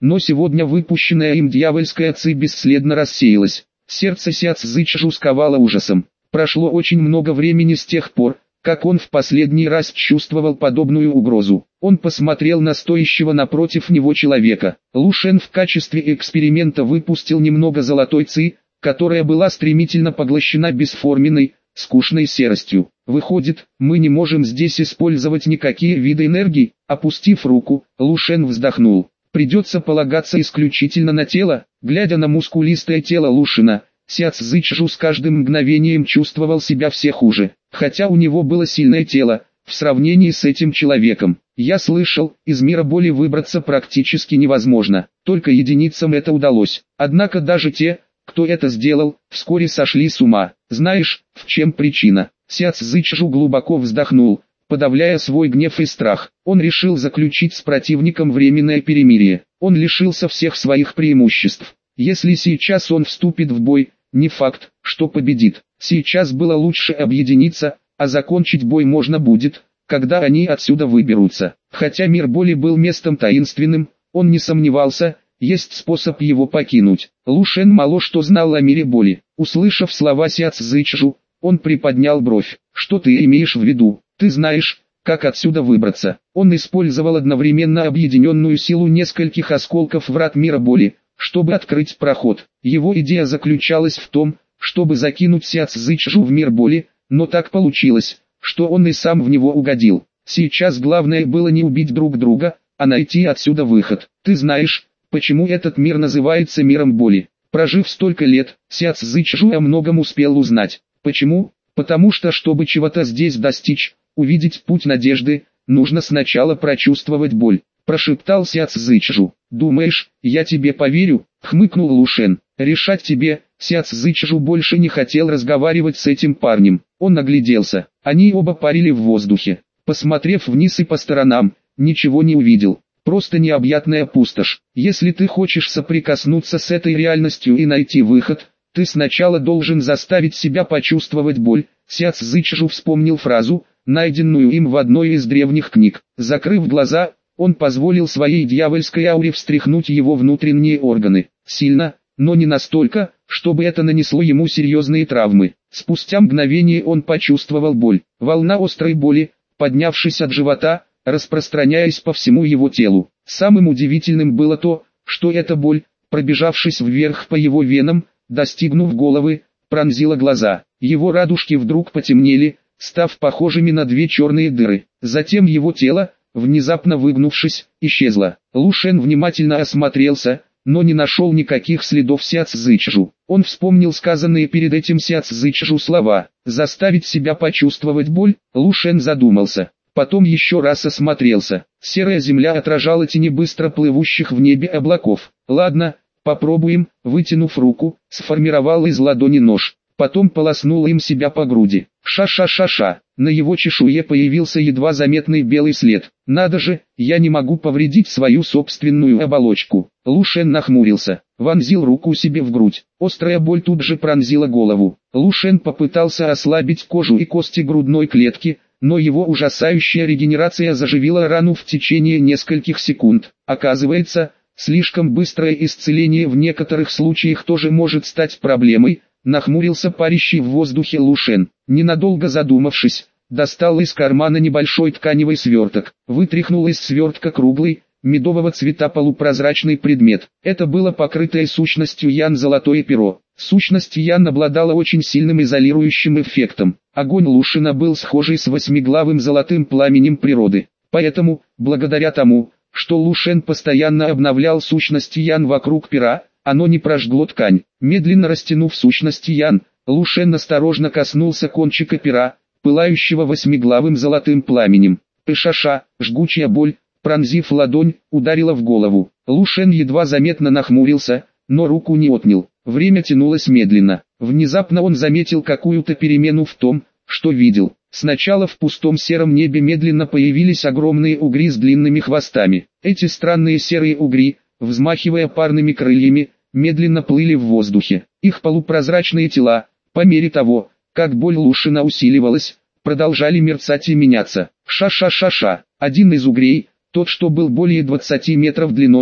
но сегодня выпущенная им дьявольская ци бесследно рассеялась. Сердце Ся Цзычжу сковало ужасом. Прошло очень много времени с тех пор, как он в последний раз чувствовал подобную угрозу. Он посмотрел на стоящего напротив него человека. Лу Шен в качестве эксперимента выпустил немного золотой ци, которая была стремительно поглощена бесформенной, скучной серостью. Выходит, мы не можем здесь использовать никакие виды энергии. Опустив руку, Лу Шен вздохнул. Придется полагаться исключительно на тело. Глядя на мускулистое тело Лу Шена, Ся Цзычжу с каждым мгновением чувствовал себя все хуже. Хотя у него было сильное тело, в сравнении с этим человеком. Я слышал, из мира боли выбраться практически невозможно. Только единицам это удалось. Однако даже те, кто это сделал, вскоре сошли с ума. Знаешь, в чем причина? Ся Цзычжу глубоко вздохнул, подавляя свой гнев и страх. Он решил заключить с противником временное перемирие. Он лишился всех своих преимуществ. Если сейчас он вступит в бой, не факт, что победит. Сейчас было лучше объединиться, а закончить бой можно будет, когда они отсюда выберутся. Хотя мир боли был местом таинственным, он не сомневался, есть способ его покинуть. Лу Шен мало что знал о мире боли. Услышав слова Ся Цзычжу, он приподнял бровь. Что ты имеешь в виду? Ты знаешь, как отсюда выбраться? Он использовал одновременно объединенную силу нескольких осколков врат мира боли, чтобы открыть проход. Его идея заключалась в том, чтобы закинуть Ся Цзычжу в мир боли, но так получилось, что он и сам в него угодил. Сейчас главное было не убить друг друга, а найти отсюда выход. Ты знаешь, почему этот мир называется миром боли? Прожив столько лет, Ся Цзычжу о многом успел узнать. Почему? Потому что чтобы чего-то здесь достичь, увидеть путь надежды, нужно сначала прочувствовать боль. Прошептал Ся Цзычжу. «Думаешь, я тебе поверю?» — хмыкнул Лу Шен. «Решать тебе». Ся Цзычжу больше не хотел разговаривать с этим парнем. Он огляделся. Они оба парили в воздухе. Посмотрев вниз и по сторонам, ничего не увидел. Просто необъятная пустошь. Если ты хочешь соприкоснуться с этой реальностью и найти выход, ты сначала должен заставить себя почувствовать боль. Ся Цзычжу вспомнил фразу, найденную им в одной из древних книг. Закрыв глаза, он позволил своей дьявольской ауре встряхнуть его внутренние органы. Сильно, но не настолько, чтобы это нанесло ему серьезные травмы. Спустя мгновение он почувствовал боль. Волна острой боли, поднявшись от живота, распространяясь по всему его телу. Самым удивительным было то, что эта боль, пробежавшись вверх по его венам, достигнув головы, пронзила глаза. Его радужки вдруг потемнели, став похожими на две черные дыры. Затем его тело, внезапно выгнувшись, исчезло. Лу Шен внимательно осмотрелся, но не нашел никаких следов Ся Цзычжу. Он вспомнил сказанные перед этим Ся Цзычжу слова. Заставить себя почувствовать боль. Лу Шен задумался. Потом еще раз осмотрелся. Серая земля отражала тени быстро плывущих в небе облаков. Ладно, попробуем. Вытянув руку, сформировал из ладони нож. Потом полоснул им себя по груди. Ша-ша-ша-ша. На его чешуе появился едва заметный белый след. Надо же, я не могу повредить свою собственную оболочку. Лу Шен нахмурился, вонзил руку себе в грудь. Острая боль тут же пронзила голову. Лу Шен попытался ослабить кожу и кости грудной клетки, но его ужасающая регенерация заживила рану в течение нескольких секунд. Оказывается, слишком быстрое исцеление в некоторых случаях тоже может стать проблемой. Нахмурился парящий в воздухе Лу Шен. Ненадолго задумавшись, достал из кармана небольшой тканевый сверток. Вытряхнул из свертка круглый, медового цвета полупрозрачный предмет. Это было покрытое сущностью Ян золотое перо. Сущность Ян обладала очень сильным изолирующим эффектом. Огонь Лу Шена был схожий с восьмиглавым золотым пламенем природы. Поэтому, благодаря тому, что Лу Шен постоянно обновлял сущность Ян вокруг пера, оно не прожгло ткань. Медленно растянув сущность Ян, Лу Шен осторожно коснулся кончика пера, пылающего восьмиглавым золотым пламенем. Пышаша, жгучая боль, пронзив ладонь, ударила в голову. Лу Шен едва заметно нахмурился, но руку не отнял. Время тянулось медленно. Внезапно он заметил какую-то перемену в том, что видел. Сначала в пустом сером небе медленно появились огромные угри с длинными хвостами. Эти странные серые угри, взмахивая парными крыльями, медленно плыли в воздухе. Их полупрозрачные тела, по мере того, как боль Лу Шена усиливалась, продолжали мерцать и меняться. Ша-ша-ша-ша. Один из угрей, тот что был более 20 метров длиной,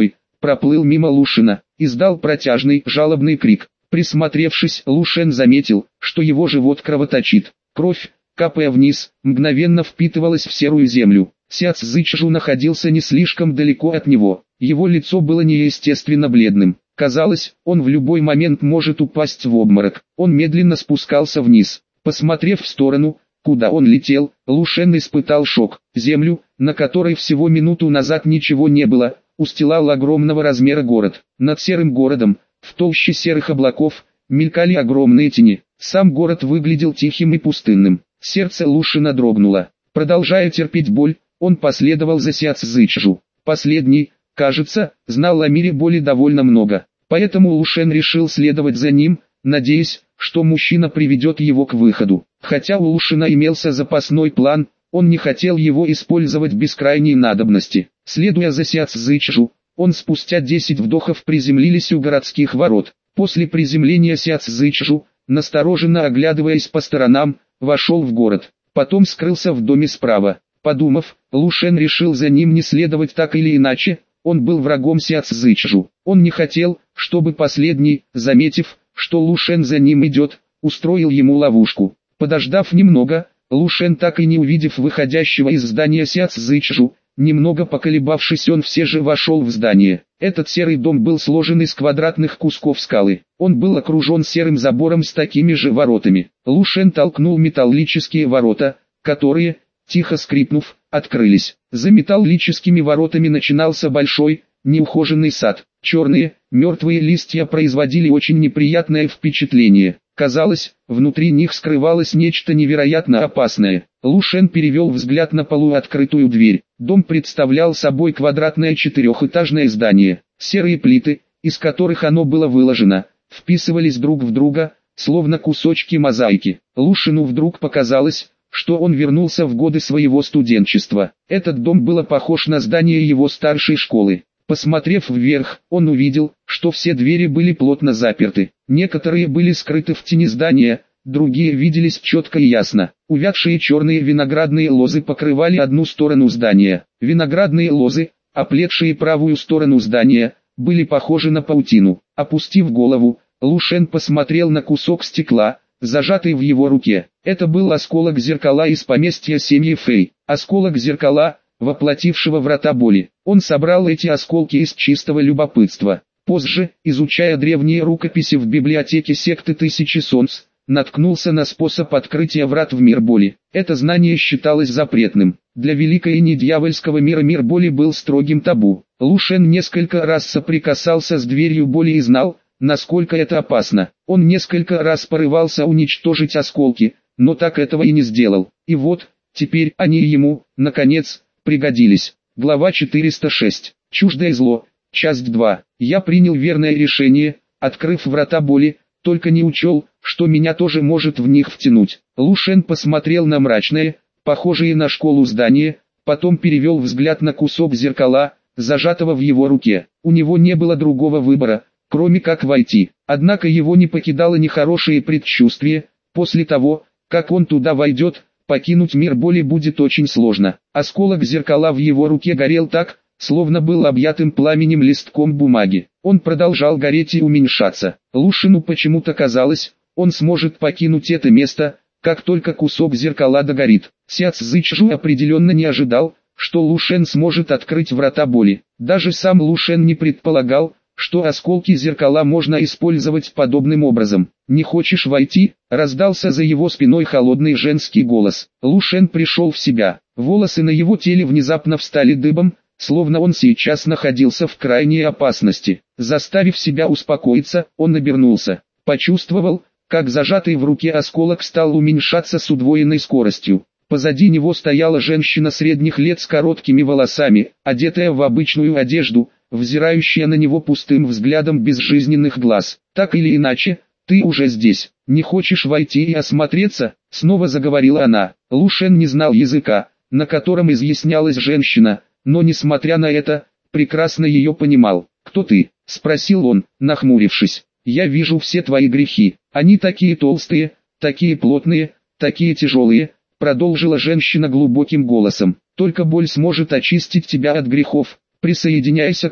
проплыл мимо Лушена, издал протяжный, жалобный крик. Присмотревшись, Лушен заметил, что его живот кровоточит. Кровь, капая вниз, мгновенно впитывалась в серую землю. Сяц Зычжу находился не слишком далеко от него. Его лицо было неестественно бледным. Казалось, он в любой момент может упасть в обморок. Он медленно спускался вниз. Посмотрев в сторону, куда он летел, Лушен испытал шок. Землю, на которой всего минуту назад ничего не было, устилал огромного размера город. Над серым городом, в толще серых облаков, мелькали огромные тени. Сам город выглядел тихим и пустынным. Сердце Лушена дрогнуло. Продолжая терпеть боль, он последовал за Сяц Зычжу. Последний, кажется, знал о мире боли довольно много. Поэтому Лушен решил следовать за ним, надеясь, что мужчина приведет его к выходу. Хотя у Лушена имелся запасной план, он не хотел его использовать без крайней надобности. Следуя за Сяц Зычжу, он спустя 10 вдохов приземлились у городских ворот. После приземления Сяц Зычжу, настороженно оглядываясь по сторонам, вошел в город. Потом скрылся в доме справа. Подумав, Лушен решил за ним не следовать так или иначе, он был врагом Сяц Зычжу. Он не хотел, чтобы последний, заметив, что Лушен за ним идет, устроил ему ловушку. Подождав немного, Лушен, так и не увидев выходящего из здания Сяц Зычжу, немного поколебавшись, он все же вошел в здание. Этот серый дом был сложен из квадратных кусков скалы. Он был окружен серым забором с такими же воротами. Лушен толкнул металлические ворота, которые, тихо скрипнув, открылись. За металлическими воротами начинался большой, неухоженный сад. Черные, мертвые листья производили очень неприятное впечатление. Казалось, внутри них скрывалось нечто невероятно опасное. Лушен перевел взгляд на полуоткрытую дверь. Дом представлял собой квадратное четырехэтажное здание. Серые плиты, из которых оно было выложено, вписывались друг в друга, словно кусочки мозаики. Лушену вдруг показалось, что он вернулся в годы своего студенчества. Этот дом был похож на здание его старшей школы. Посмотрев вверх, он увидел, что все двери были плотно заперты. Некоторые были скрыты в тени здания, другие виделись четко и ясно. Увядшие черные виноградные лозы покрывали одну сторону здания. Виноградные лозы, оплетшие правую сторону здания, были похожи на паутину. Опустив голову, Лушен посмотрел на кусок стекла, зажатый в его руке. Это был осколок зеркала из поместья семьи Фэй. Осколок зеркала, воплотившего врата боли. Он собрал эти осколки из чистого любопытства. Позже, изучая древние рукописи в библиотеке секты Тысячи Солнц, наткнулся на способ открытия врат в мир боли. Это знание считалось запретным. Для великой и недьявольского мира мир боли был строгим табу. Лушен несколько раз соприкасался с дверью боли и знал, насколько это опасно. Он несколько раз порывался уничтожить осколки, но так этого и не сделал. И вот, теперь они ему, наконец, пригодились. Глава 406. Чуждое зло. Часть 2. Я принял верное решение, открыв врата боли, только не учел, что меня тоже может в них втянуть. Лушен посмотрел на мрачное, похожее на школу здание, потом перевел взгляд на кусок зеркала, зажатого в его руке. У него не было другого выбора, кроме как войти. Однако его не покидало нехорошее предчувствие. После того, как он туда войдет, покинуть мир боли будет очень сложно. Осколок зеркала в его руке горел так, словно был объятым пламенем листком бумаги. Он продолжал гореть и уменьшаться. Лушену почему-то казалось, он сможет покинуть это место, как только кусок зеркала догорит. Сяц Зычжу определенно не ожидал, что Лушен сможет открыть врата боли. Даже сам Лушен не предполагал, что осколки зеркала можно использовать подобным образом. «Не хочешь войти?» — раздался за его спиной холодный женский голос. Лушен пришел в себя. Волосы на его теле внезапно встали дыбом, словно он сейчас находился в крайней опасности. Заставив себя успокоиться, он обернулся. Почувствовал, как зажатый в руке осколок стал уменьшаться с удвоенной скоростью. Позади него стояла женщина средних лет с короткими волосами, одетая в обычную одежду, взирающая на него пустым взглядом безжизненных глаз. «Так или иначе, ты уже здесь. Не хочешь войти и осмотреться?» — снова заговорила она. Лушен не знал языка, на котором изъяснялась женщина, но несмотря на это, прекрасно ее понимал. «Кто ты?» — спросил он, нахмурившись. «Я вижу все твои грехи. Они такие толстые, такие плотные, такие тяжелые», — продолжила женщина глубоким голосом. «Только боль сможет очистить тебя от грехов. Присоединяйся к нам».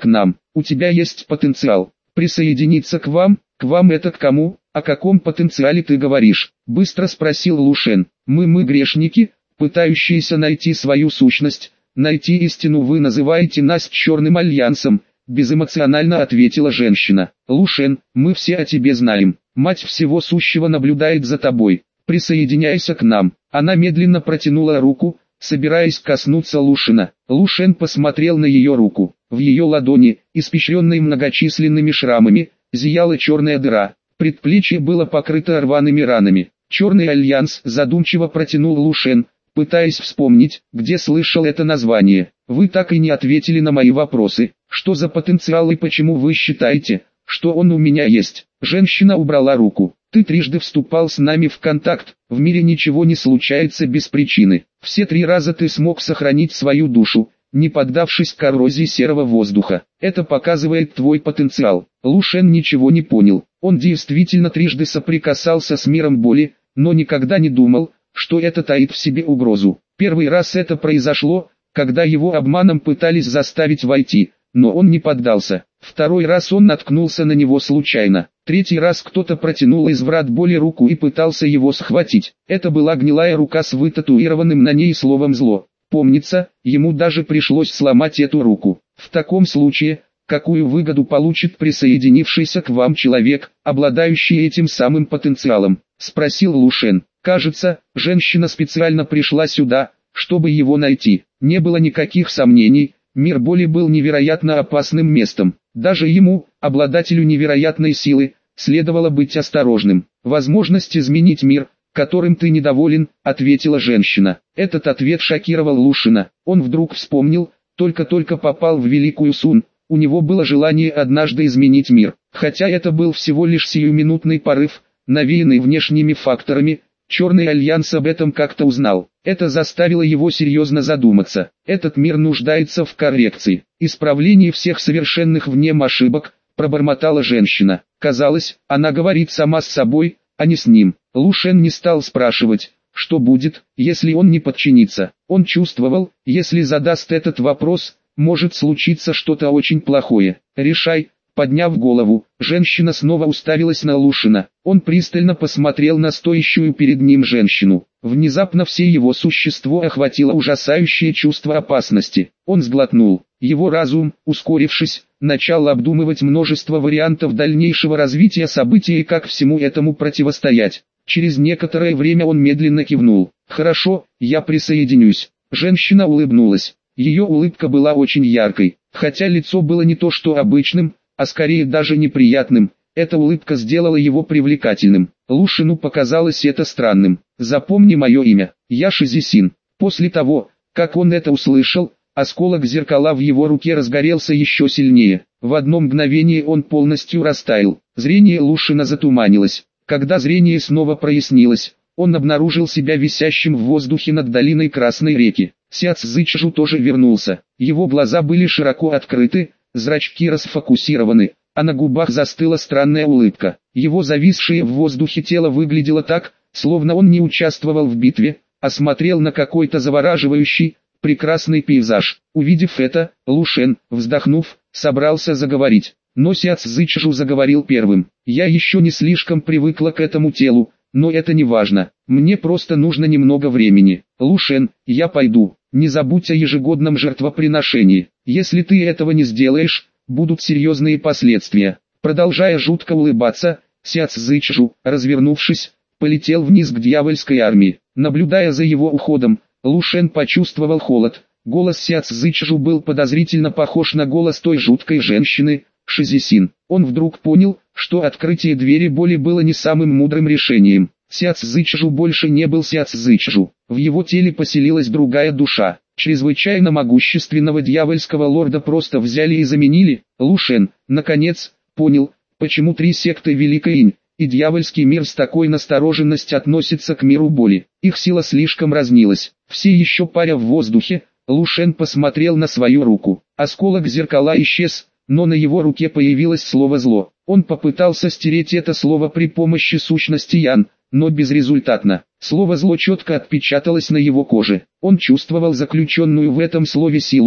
у тебя есть потенциал. Присоединиться к вам это к кому? О каком потенциале ты говоришь? Быстро спросил Лушен. Мы грешники, пытающиеся найти свою сущность, найти истину. Вы называете нас Черным Альянсом, безэмоционально ответила женщина. Лушен, мы все о тебе знаем. Мать всего сущего наблюдает за тобой. Присоединяйся к нам. Она медленно протянула руку, собираясь коснуться Лушена. Лушен посмотрел на ее руку. В ее ладони, испещренной многочисленными шрамами, зияла черная дыра. Предплечье было покрыто рваными ранами. Черный Альянс задумчиво протянул Лушен, пытаясь вспомнить, где слышал это название. Вы так и не ответили на мои вопросы. Что за потенциал и почему вы считаете, что он у меня есть? Женщина убрала руку. Ты трижды вступал с нами в контакт, в мире ничего не случается без причины. Все 3 раза ты смог сохранить свою душу, не поддавшись коррозии серого воздуха. Это показывает твой потенциал. Лушен ничего не понял. Он действительно трижды соприкасался с миром боли, но никогда не думал, что это таит в себе угрозу. Первый раз это произошло, когда его обманом пытались заставить войти, но он не поддался. Второй раз он наткнулся на него случайно. Третий раз кто-то протянул из врат боли руку и пытался его схватить. Это была гнилая рука с вытатуированным на ней словом «зло». Помнится, ему даже пришлось сломать эту руку. В таком случае, какую выгоду получит присоединившийся к вам человек, обладающий этим самым потенциалом? Спросил Лушен. Кажется, женщина специально пришла сюда, чтобы его найти. Не было никаких сомнений, мир боли был невероятно опасным местом. Даже ему, обладателю невероятной силы, следовало быть осторожным. Возможность изменить мир, которым ты недоволен, ответила женщина. Этот ответ шокировал Лушена. Он вдруг вспомнил, только-только попал в Великую Сун, у него было желание однажды изменить мир. Хотя это был всего лишь сиюминутный порыв, навеянный внешними факторами, Черный Альянс об этом как-то узнал. Это заставило его серьезно задуматься. Этот мир нуждается в коррекции, исправлении всех совершенных в нем ошибок, пробормотала женщина. Казалось, она говорит сама с собой, а не с ним. Лушен не стал спрашивать, что будет, если он не подчинится. Он чувствовал, если задаст этот вопрос, может случиться что-то очень плохое. Решай. Подняв голову, женщина снова уставилась на Лушена. Он пристально посмотрел на стоящую перед ним женщину. Внезапно все его существо охватило ужасающее чувство опасности. Он сглотнул. Его разум, ускорившись, начал обдумывать множество вариантов дальнейшего развития событий и как всему этому противостоять. Через некоторое время он медленно кивнул. «Хорошо, я присоединюсь». Женщина улыбнулась. Ее улыбка была очень яркой, хотя лицо было не то что обычным, а скорее даже неприятным. Эта улыбка сделала его привлекательным. Лушену показалось это странным. «Запомни мое имя, я Шизисин». После того, как он это услышал, осколок зеркала в его руке разгорелся еще сильнее. В одно мгновение он полностью растаял. Зрение Лушена затуманилось. Когда зрение снова прояснилось, он обнаружил себя висящим в воздухе над долиной Красной реки. Сяцзычжу тоже вернулся. Его глаза были широко открыты, зрачки расфокусированы, а на губах застыла странная улыбка. Его зависшее в воздухе тело выглядело так, словно он не участвовал в битве, а смотрел на какой-то завораживающий, прекрасный пейзаж. Увидев это, Лушен, вздохнув, собрался заговорить. Но Сяцзычжу заговорил первым. «Я еще не слишком привыкла к этому телу, но это не важно. Мне просто нужно немного времени. Лушен, я пойду. Не забудь о ежегодном жертвоприношении. Если ты этого не сделаешь, будут серьезные последствия». Продолжая жутко улыбаться, Сяцзычжу, развернувшись, полетел вниз к дьявольской армии. Наблюдая за его уходом, Лушен почувствовал холод. Голос Сяцзычжу был подозрительно похож на голос той жуткой женщины, Шизисин. Он вдруг понял, что открытие двери боли было не самым мудрым решением. Сяцзычжу больше не был Сяцзычжу. В его теле поселилась другая душа. Чрезвычайно могущественного дьявольского лорда просто взяли и заменили. Лушен, наконец, понял, почему 3 секты Великой Инь и дьявольский мир с такой настороженностью относятся к миру боли. Их сила слишком разнилась. Все еще паря в воздухе, Лушен посмотрел на свою руку. Осколок зеркала исчез, но на его руке появилось слово «зло». Он попытался стереть это слово при помощи сущности Ян, но безрезультатно. Слово «зло» четко отпечаталось на его коже. Он чувствовал заключенную в этом слове силу,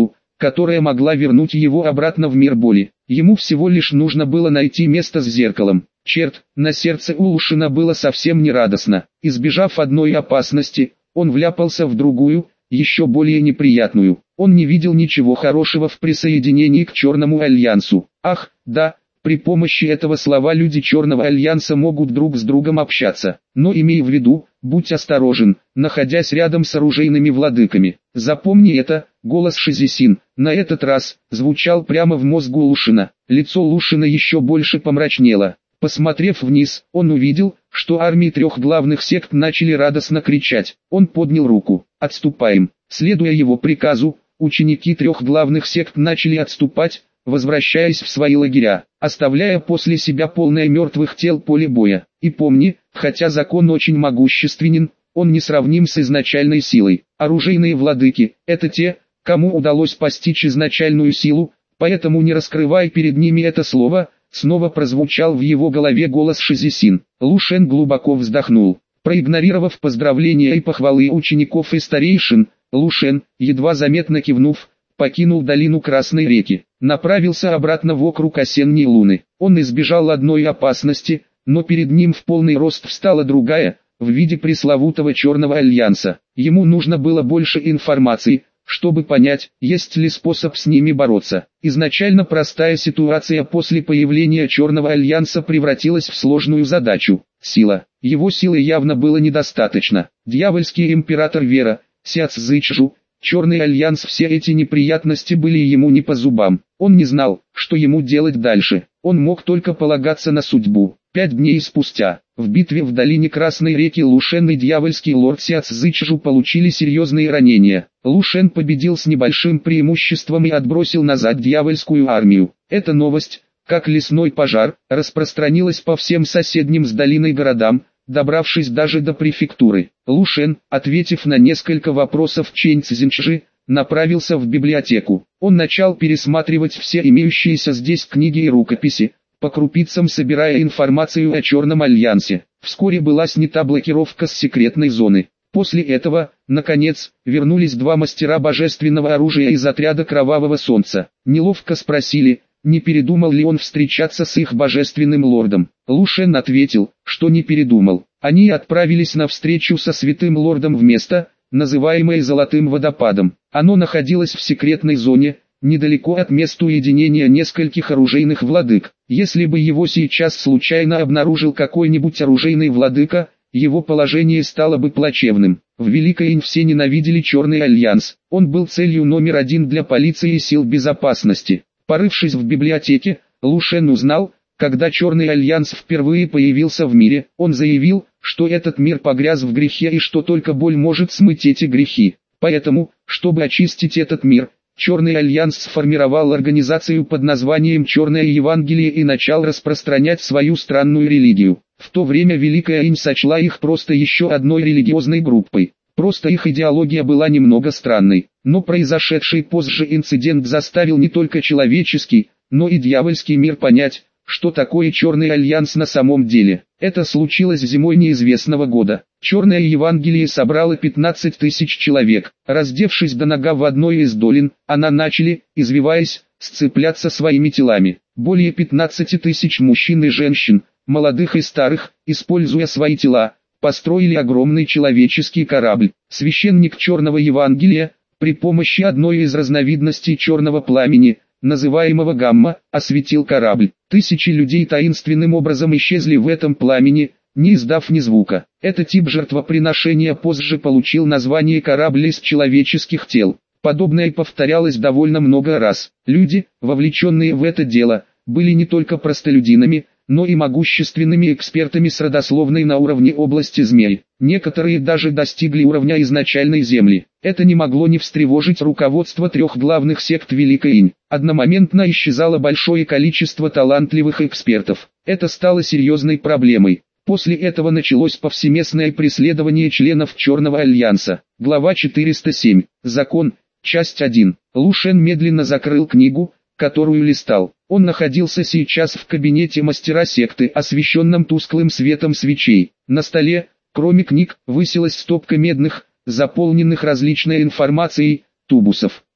которая могла вернуть его обратно в мир боли. Ему всего лишь нужно было найти место с зеркалом. Черт, на сердце у Лушина было совсем не радостно. Избежав одной опасности, он вляпался в другую, еще более неприятную. Он не видел ничего хорошего в присоединении к Черному Альянсу. Ах, да, при помощи этого слова люди Черного Альянса могут друг с другом общаться. Но имей в виду, будь осторожен, находясь рядом с оружейными владыками. Запомни это, голос Шизисин, на этот раз, звучал прямо в мозгу Лушина. Лицо Лушина еще больше помрачнело. Посмотрев вниз, он увидел, что армии трех главных сект начали радостно кричать. Он поднял руку. «Отступаем!» Следуя его приказу, ученики трех главных сект начали отступать, возвращаясь в свои лагеря, оставляя после себя полное мертвых тел поле боя. И помни, хотя закон очень могущественен, он не сравним с изначальной силой. Оружейные владыки – это те, кому удалось постичь изначальную силу, поэтому не раскрывай перед ними это слово. Снова прозвучал в его голове голос Шизисин. Лушен глубоко вздохнул. Проигнорировав поздравления и похвалы учеников и старейшин, Лушен, едва заметно кивнув, покинул долину Красной реки, направился обратно в округ Осенней Луны. Он избежал одной опасности, но перед ним в полный рост встала другая, в виде пресловутого Черного Альянса. Ему нужно было больше информации, чтобы понять, есть ли способ с ними бороться. Изначально простая ситуация после появления Черного Альянса превратилась в сложную задачу. Сила. Его силы явно было недостаточно. Дьявольский император Вера, Сяц Зычжу, Черный Альянс, все эти неприятности были ему не по зубам. Он не знал, что ему делать дальше. Он мог только полагаться на судьбу. 5 дней спустя, в битве в долине Красной реки Лушен и дьявольский лорд Сяц Зычжу получили серьезные ранения. Лушен победил с небольшим преимуществом и отбросил назад дьявольскую армию. Эта новость, как лесной пожар, распространилась по всем соседним с долиной городам, добравшись даже до префектуры. Лушен, ответив на несколько вопросов Чэнь Цзиньчжи, направился в библиотеку. Он начал пересматривать все имеющиеся здесь книги и рукописи, по крупицам собирая информацию о Черном Альянсе. Вскоре была снята блокировка с секретной зоны. После этого, наконец, вернулись два мастера божественного оружия из отряда Кровавого Солнца. Неловко спросили, не передумал ли он встречаться с их божественным лордом. Лушен ответил, что не передумал. Они отправились на встречу со святым лордом в место, называемое Золотым водопадом. Оно находилось в секретной зоне, недалеко от места уединения нескольких оружейных владык. Если бы его сейчас случайно обнаружил какой-нибудь оружейный владыка, его положение стало бы плачевным. В Великой Инь все ненавидели Черный Альянс. Он был целью номер один для полиции и сил безопасности. Порывшись в библиотеке, Лушен узнал, когда Черный Альянс впервые появился в мире, он заявил, что этот мир погряз в грехе и что только боль может смыть эти грехи. Поэтому, чтобы очистить этот мир, Черный Альянс сформировал организацию под названием Черное Евангелие и начал распространять свою странную религию. В то время Великая Инь сочла их просто еще одной религиозной группой. Просто их идеология была немного странной. Но произошедший позже инцидент заставил не только человеческий, но и дьявольский мир понять, что такое Черный Альянс на самом деле. Это случилось зимой неизвестного года. Черное Евангелие собрало 15 тысяч человек. Раздевшись до нога в одной из долин, она начали, извиваясь, сцепляться своими телами. Более 15 тысяч мужчин и женщин, молодых и старых, используя свои тела, построили огромный человеческий корабль. Священник Черного Евангелия, при помощи одной из разновидностей черного пламени, называемого гамма, осветил корабль. Тысячи людей таинственным образом исчезли в этом пламени, не издав ни звука. Этот тип жертвоприношения позже получил название «корабль из человеческих тел». Подобное повторялось довольно много раз. Люди, вовлеченные в это дело, были не только простолюдинами, но и могущественными экспертами с родословной на уровне области змей. Некоторые даже достигли уровня изначальной земли. Это не могло не встревожить руководство трех главных сект Великой Инь. Одномоментно исчезало большое количество талантливых экспертов. Это стало серьезной проблемой. После этого началось повсеместное преследование членов Черного Альянса. Глава 407. Закон. Часть 1. Лушен медленно закрыл книгу, которую листал. Он находился сейчас в кабинете мастера секты, освещенном тусклым светом свечей. На столе, кроме книг, высилась стопка медных, заполненных различной информацией, тубусов.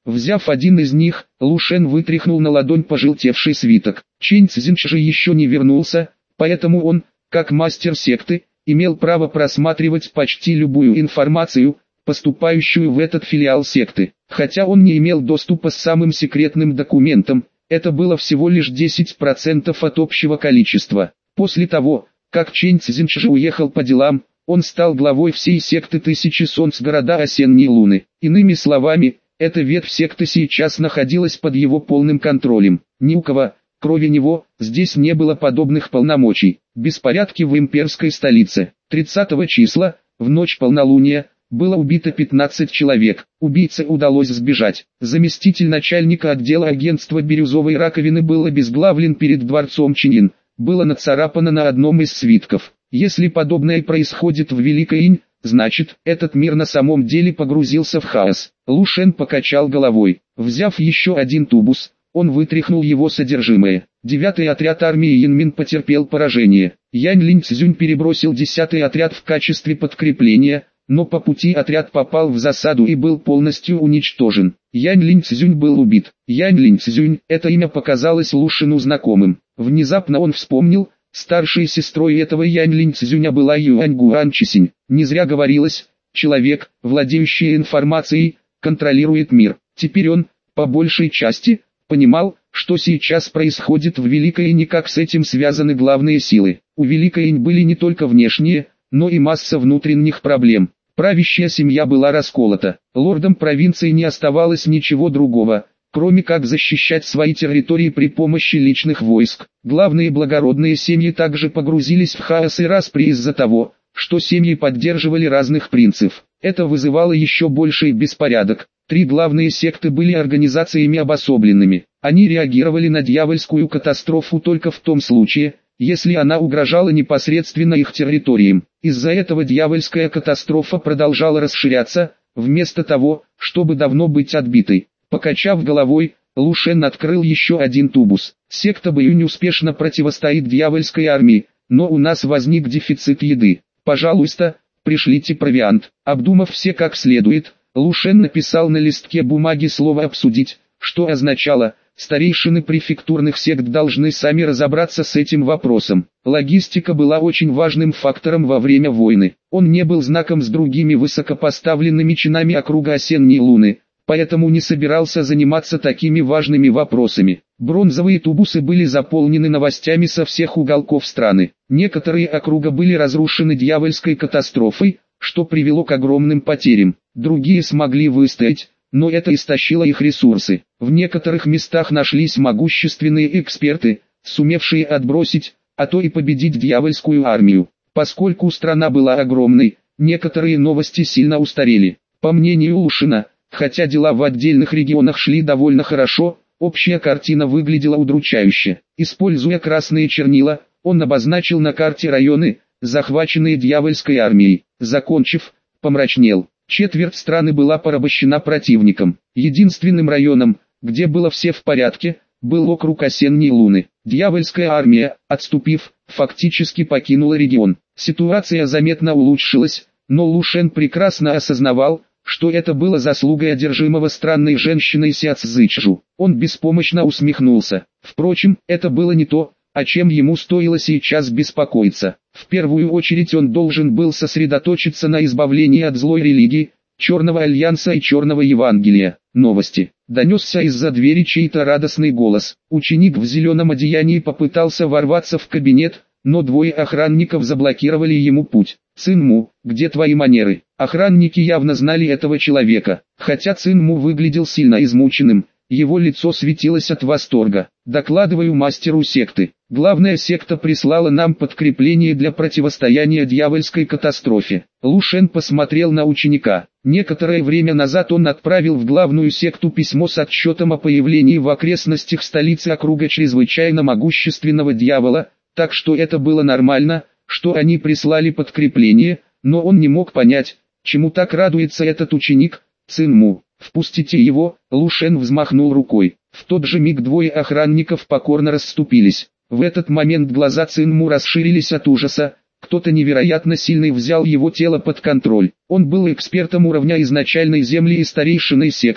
Взяв один из них, Лушен вытряхнул на ладонь пожелтевший свиток. Чэнь Цзиньш же еще не вернулся, поэтому он, как мастер секты, имел право просматривать почти любую информацию, поступающую в этот филиал секты. Хотя он не имел доступа к самым секретным документам, это было всего лишь 10% от общего количества. После того, как Чэнь Цзиньш уехал по делам, он стал главой всей секты Тысячи Солнц города Осенней Луны. Иными словами, эта ветвь секты сейчас находилась под его полным контролем. Ни у кого, кроме него, здесь не было подобных полномочий. Беспорядки в имперской столице. 30 числа, в ночь полнолуния, было убито 15 человек. Убийце удалось сбежать. Заместитель начальника отдела агентства Бирюзовой раковины был обезглавлен перед дворцом Чинин. Было нацарапано на одном из свитков: если подобное происходит в Великой Инь, значит, этот мир на самом деле погрузился в хаос. Лушен покачал головой. Взяв еще один тубус, он вытряхнул его содержимое. 9-й отряд армии Янмин потерпел поражение. Янь Линьцзюнь перебросил 10-й отряд в качестве подкрепления, но по пути отряд попал в засаду и был полностью уничтожен. Янь Линьцзюнь был убит. Янь Линьцзюнь, это имя показалось Лушену знакомым. Внезапно он вспомнил, старшей сестрой этого Янь Линьцзюня была Юань Гуанчисинь. Не зря говорилось, человек, владеющий информацией, контролирует мир. Теперь он, по большей части, понимал, что сейчас происходит в Великой Инь и как с этим связаны главные силы. У Великой Инь были не только внешние, но и масса внутренних проблем. Правящая семья была расколота. Лордам провинции не оставалось ничего другого, кроме как защищать свои территории при помощи личных войск. Главные благородные семьи также погрузились в хаос и распри из-за того, что семьи поддерживали разных принцев. Это вызывало еще больший беспорядок. 3 главные секты были организациями обособленными. Они реагировали на дьявольскую катастрофу только в том случае, если она угрожала непосредственно их территориям. Из-за этого дьявольская катастрофа продолжала расширяться, вместо того, чтобы давно быть отбитой. Покачав головой, Лушен открыл еще один тубус. Секта Бэюнь успешно противостоит дьявольской армии, но у нас возник дефицит еды. Пожалуйста, пришлите провиант. Обдумав все как следует, Лушен написал на листке бумаги слово «обсудить», что означало: старейшины префектурных сект должны сами разобраться с этим вопросом. Логистика была очень важным фактором во время войны. Он не был знаком с другими высокопоставленными чинами округа Осенней Луны, поэтому не собирался заниматься такими важными вопросами. Бронзовые тубусы были заполнены новостями со всех уголков страны. Некоторые округа были разрушены дьявольской катастрофой, что привело к огромным потерям. Другие смогли выстоять, но это истощило их ресурсы. В некоторых местах нашлись могущественные эксперты, сумевшие отбросить, а то и победить дьявольскую армию. Поскольку страна была огромной, некоторые новости сильно устарели. По мнению Лушена, хотя дела в отдельных регионах шли довольно хорошо, общая картина выглядела удручающе. Используя красные чернила, он обозначил на карте районы, захваченные дьявольской армией. Закончив, помрачнел. Четверть страны была порабощена противником. Единственным районом, где было все в порядке, был округ Осенней Луны. Дьявольская армия, отступив, фактически покинула регион. Ситуация заметно улучшилась, но Лушен прекрасно осознавал, что это было заслугой одержимого странной женщиной Сяц Зычжу. Он беспомощно усмехнулся. Впрочем, это было не то, о чем ему стоило сейчас беспокоиться. В первую очередь он должен был сосредоточиться на избавлении от злой религии, Черного Альянса и Черного Евангелия. Новости. Донесся из-за двери чей-то радостный голос. Ученик в зеленом одеянии попытался ворваться в кабинет, но 2 охранников заблокировали ему путь. «Цинму, где твои манеры?» Охранники явно знали этого человека. Хотя Цинму выглядел сильно измученным, его лицо светилось от восторга. «Докладываю мастеру секты. Главная секта прислала нам подкрепление для противостояния дьявольской катастрофе». Лушен посмотрел на ученика. Некоторое время назад он отправил в главную секту письмо с отчетом о появлении в окрестностях столицы округа чрезвычайно могущественного дьявола, так что это было нормально, что они прислали подкрепление, но он не мог понять, чему так радуется этот ученик, Цинму. «Впустите его», Лушен взмахнул рукой. В тот же миг 2 охранников покорно расступились. В этот момент глаза Цинму расширились от ужаса. Кто-то невероятно сильный взял его тело под контроль. Он был экспертом уровня изначальной земли и старейшиной секты,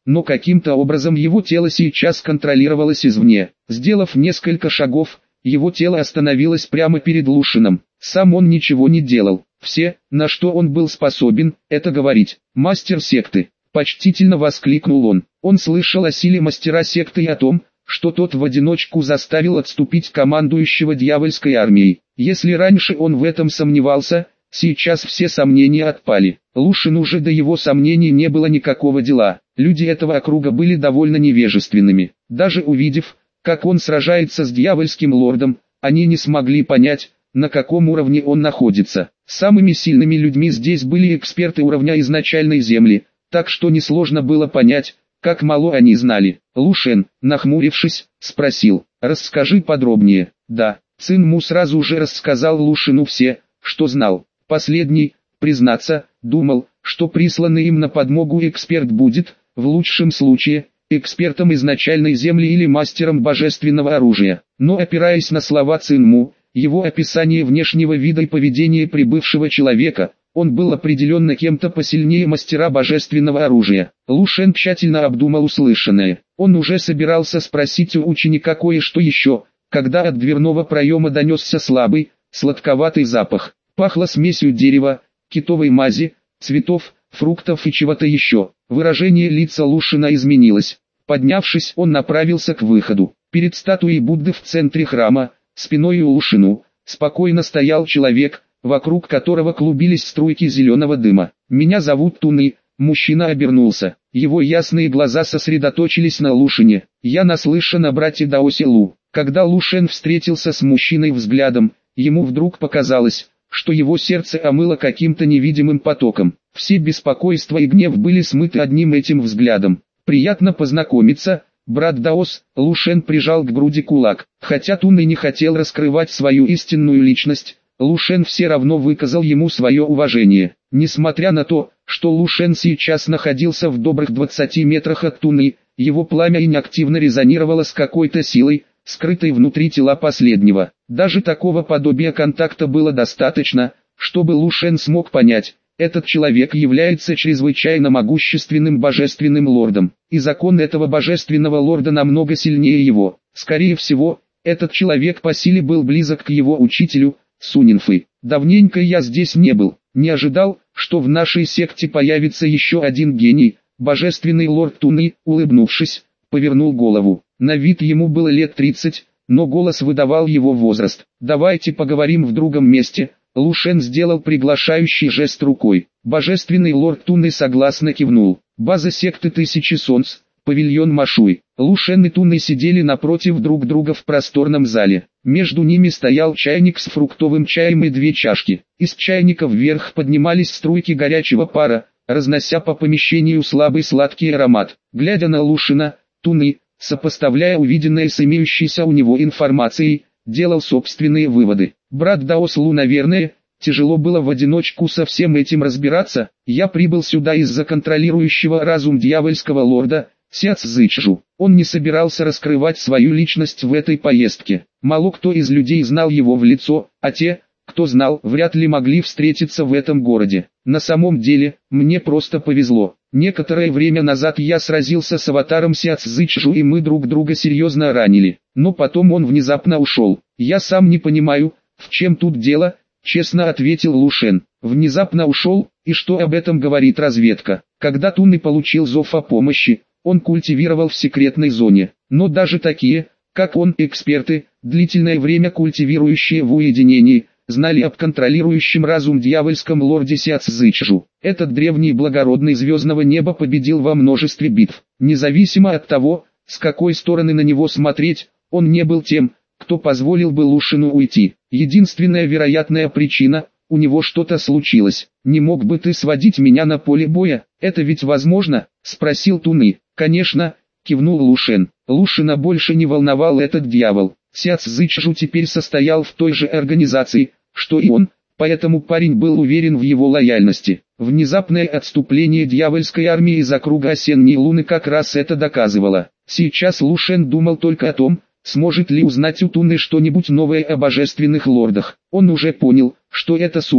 но каким-то образом его тело сейчас контролировалось извне. Сделав несколько шагов, его тело остановилось прямо перед Лушиным. Сам он ничего не делал. Все, на что он был способен, это говорить. «Мастер секты!» — почтительно воскликнул он. Он слышал о силе мастера секты и о том, что тот в одиночку заставил отступить командующего дьявольской армией. Если раньше он в этом сомневался, сейчас все сомнения отпали. Лушину же до его сомнений не было никакого дела. Люди этого округа были довольно невежественными. Даже увидев, как он сражается с дьявольским лордом, они не смогли понять, на каком уровне он находится. Самыми сильными людьми здесь были эксперты уровня изначальной земли, так что несложно было понять, как мало они знали. Лушен, нахмурившись, спросил: «Расскажи подробнее». Да, Цинму сразу же рассказал Лушину все, что знал. Последний, признаться, думал, что присланный им на подмогу эксперт будет, в лучшем случае, экспертом изначальной земли или мастером божественного оружия. Но опираясь на слова Цинму, его описание внешнего вида и поведения прибывшего человека, он был определенно кем-то посильнее мастера божественного оружия. Лушен тщательно обдумал услышанное. Он уже собирался спросить у ученика кое-что еще, когда от дверного проема донесся слабый, сладковатый запах. Пахло смесью дерева, китовой мази, цветов, фруктов и чего-то еще. Выражение лица Лушина изменилось. Поднявшись, он направился к выходу. Перед статуей Будды в центре храма, спиной у Лушину, спокойно стоял человек, вокруг которого клубились струйки зеленого дыма. «Меня зовут Туны», мужчина обернулся. Его ясные глаза сосредоточились на Лушине. «Я наслышан о брате Даосе Лу». Когда Лушен встретился с мужчиной взглядом, ему вдруг показалось, что его сердце омыло каким-то невидимым потоком. Все беспокойство и гнев были смыты одним этим взглядом. «Приятно познакомиться, брат Даос», Лушен прижал к груди кулак. Хотя Туны не хотел раскрывать свою истинную личность, Лушен все равно выказал ему свое уважение. Несмотря на то, что Лушен сейчас находился в добрых 20 метрах от Туны, его пламя инактивно резонировало с какой-то силой, скрытой внутри тела последнего. Даже такого подобия контакта было достаточно, чтобы Лушен смог понять, этот человек является чрезвычайно могущественным божественным лордом, и закон этого божественного лорда намного сильнее его. Скорее всего, этот человек по силе был близок к его учителю, Сунинфы. «Давненько я здесь не был, не ожидал, что в нашей секте появится еще один гений». Божественный лорд Туны, улыбнувшись, повернул голову. На вид ему было лет 30, но голос выдавал его возраст. «Давайте поговорим в другом месте». Лушен сделал приглашающий жест рукой. Божественный лорд Туны согласно кивнул. База секты Тысячи Солнц, павильон Машуй. Лушен и Туны сидели напротив друг друга в просторном зале. Между ними стоял чайник с фруктовым чаем и 2 чашки. Из чайника вверх поднимались струйки горячего пара, разнося по помещению слабый сладкий аромат. Глядя на Лушина, Туны, сопоставляя увиденное с имеющейся у него информацией, делал собственные выводы. Брат Даос Лу, наверное, тяжело было в одиночку со всем этим разбираться. Я прибыл сюда из-за контролирующего разум дьявольского лорда, Сяц Зычжу. Он не собирался раскрывать свою личность в этой поездке. Мало кто из людей знал его в лицо, а те, кто знал, вряд ли могли встретиться в этом городе. На самом деле, мне просто повезло. Некоторое время назад я сразился с аватаром Сяц Зычжу, и мы друг друга серьезно ранили. Но потом он внезапно ушел. Я сам не понимаю, в чем тут дело, честно ответил Лушен. Внезапно ушел, и что об этом говорит разведка? Когда Туны получил зов о помощи, он культивировал в секретной зоне. Но даже такие, как он, эксперты, длительное время культивирующие в уединении, знали об контролирующем разум дьявольском лорде Сяц Зычжу. Этот древний благородный звездного неба победил во множестве битв. Независимо от того, с какой стороны на него смотреть, он не был тем, кто позволил бы Лушину уйти. Единственная вероятная причина – у него что-то случилось. «Не мог бы ты сводить меня на поле боя? Это ведь возможно?» – спросил Туны. «Конечно», – кивнул Лушен. Лушина больше не волновал этот дьявол. Сяц Зычжу теперь состоял в той же организации, что и он, поэтому парень был уверен в его лояльности. Внезапное отступление дьявольской армии из-за круга осенней луны как раз это доказывало. Сейчас Лушен думал только о том, сможет ли узнать у Туны что-нибудь новое о божественных лордах. Он уже понял, что эта сука,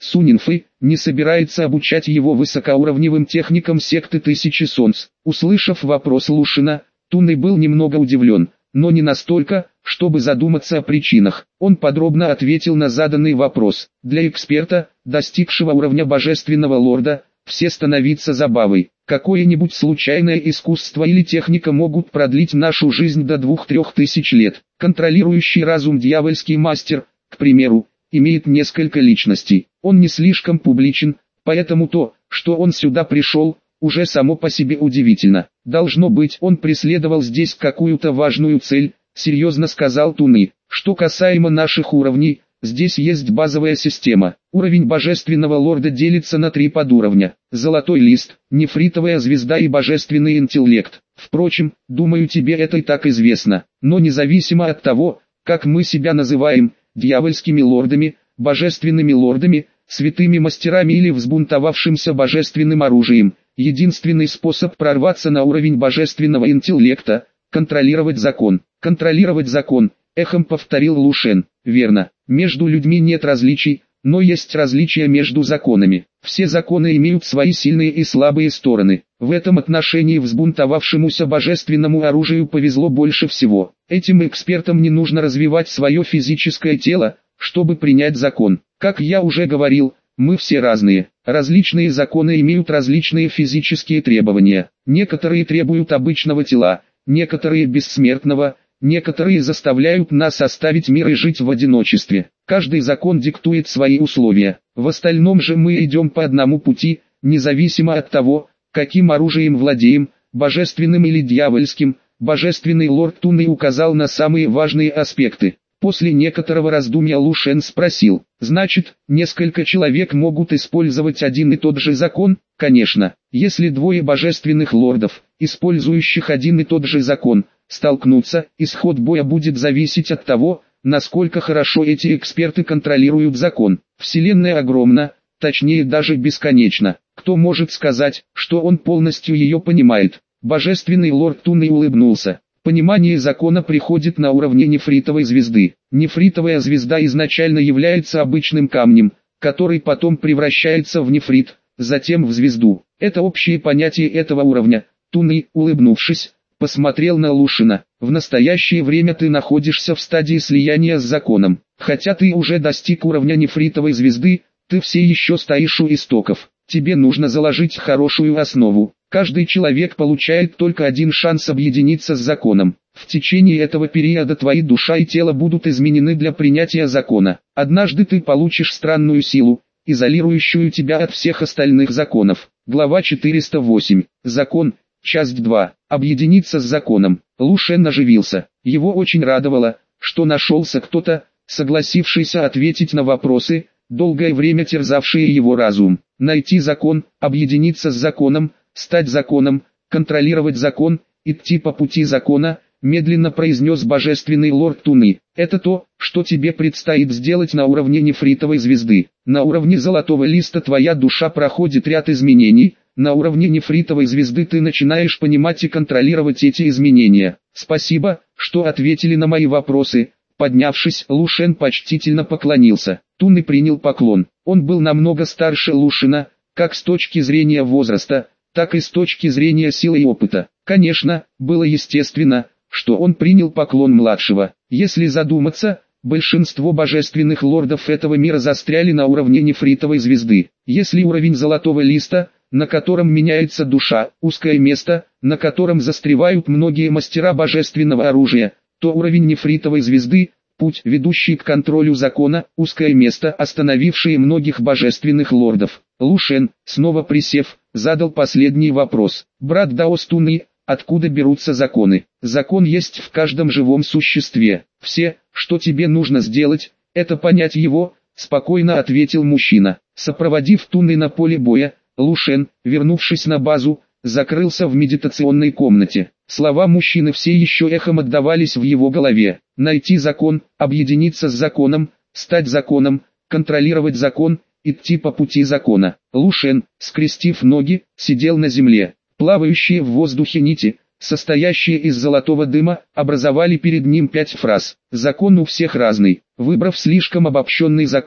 Сунинфы не собирается обучать его высокоуровневым техникам секты Тысячи Солнц. Услышав вопрос Лушина, Тунней был немного удивлен, но не настолько, чтобы задуматься о причинах. Он подробно ответил на заданный вопрос. Для эксперта, достигшего уровня божественного лорда, все становиться забавой. Какое-нибудь случайное искусство или техника могут продлить нашу жизнь до 2-3 тысяч лет. Контролирующий разум дьявольский мастер, к примеру, имеет несколько личностей. Он не слишком публичен, поэтому то, что он сюда пришел, уже само по себе удивительно. Должно быть, он преследовал здесь какую-то важную цель, серьезно сказал Туны. Что касаемо наших уровней, здесь есть базовая система. Уровень божественного лорда делится на 3 подуровня. Золотой лист, нефритовая звезда и божественный интеллект. Впрочем, думаю, тебе это и так известно. Но независимо от того, как мы себя называем, дьявольскими лордами, божественными лордами, святыми мастерами или взбунтовавшимся божественным оружием, единственный способ прорваться на уровень божественного интеллекта – контролировать закон. Контролировать закон, эхом повторил Лушен. Верно, между людьми нет различий, но есть различия между законами. Все законы имеют свои сильные и слабые стороны. В этом отношении взбунтовавшемуся божественному оружию повезло больше всего. Этим экспертам не нужно развивать свое физическое тело, чтобы принять закон. Как я уже говорил, мы все разные. Различные законы имеют различные физические требования. Некоторые требуют обычного тела, некоторые бессмертного, некоторые заставляют нас оставить мир и жить в одиночестве. Каждый закон диктует свои условия. В остальном же мы идем по одному пути, независимо от того, каким оружием владеем, божественным или дьявольским. Божественный лорд Туны указал на самые важные аспекты. После некоторого раздумья Лушен спросил: «Значит, несколько человек могут использовать один и тот же закон?» «Конечно. Если 2 божественных лордов, использующих один и тот же закон, столкнутся, исход боя будет зависеть от того, насколько хорошо эти эксперты контролируют закон. Вселенная огромна, точнее даже бесконечна. Кто может сказать, что он полностью ее понимает?» Божественный лорд Туны улыбнулся. Понимание закона приходит на уровне нефритовой звезды. Нефритовая звезда изначально является обычным камнем, который потом превращается в нефрит, затем в звезду. Это общее понятие этого уровня. Туны, улыбнувшись, посмотрел на Лушина. В настоящее время ты находишься в стадии слияния с законом. Хотя ты уже достиг уровня нефритовой звезды, ты все еще стоишь у истоков. Тебе нужно заложить хорошую основу. Каждый человек получает только один шанс объединиться с законом. В течение этого периода твои душа и тело будут изменены для принятия закона. Однажды ты получишь странную силу, изолирующую тебя от всех остальных законов. Глава 408. Закон. Часть 2. Объединиться с законом. Лушен оживился. Его очень радовало, что нашелся кто-то, согласившийся ответить на вопросы, долгое время терзавшие его разум. Найти закон, объединиться с законом, стать законом, контролировать закон, идти по пути закона, медленно произнес божественный лорд Туны. Это то, что тебе предстоит сделать на уровне нефритовой звезды. На уровне золотого листа твоя душа проходит ряд изменений, на уровне нефритовой звезды ты начинаешь понимать и контролировать эти изменения. Спасибо, что ответили на мои вопросы. Поднявшись, Лушен почтительно поклонился. Туны принял поклон. Он был намного старше Лушина, как с точки зрения возраста, так и с точки зрения силы и опыта. Конечно, было естественно, что он принял поклон младшего. Если задуматься, большинство божественных лордов этого мира застряли на уровне нефритовой звезды. Если уровень золотого листа, на котором меняется душа, узкое место, на котором застревают многие мастера божественного оружия, то уровень нефритовой звезды, путь, ведущий к контролю закона, узкое место, остановившее многих божественных лордов. Лушен, снова присев, задал последний вопрос. Брат Даос Туны, откуда берутся законы? Закон есть в каждом живом существе. Все, что тебе нужно сделать, это понять его, спокойно ответил мужчина. Сопроводив Туны на поле боя, Лушен, вернувшись на базу, закрылся в медитационной комнате. Слова мужчины все еще эхом отдавались в его голове. Найти закон, объединиться с законом, стать законом, контролировать закон, идти по пути закона. Лушен, скрестив ноги, сидел на земле. Плавающие в воздухе нити, состоящие из золотого дыма, образовали перед ним 5 фраз. Закон у всех разный. Выбрав слишком обобщенный закон,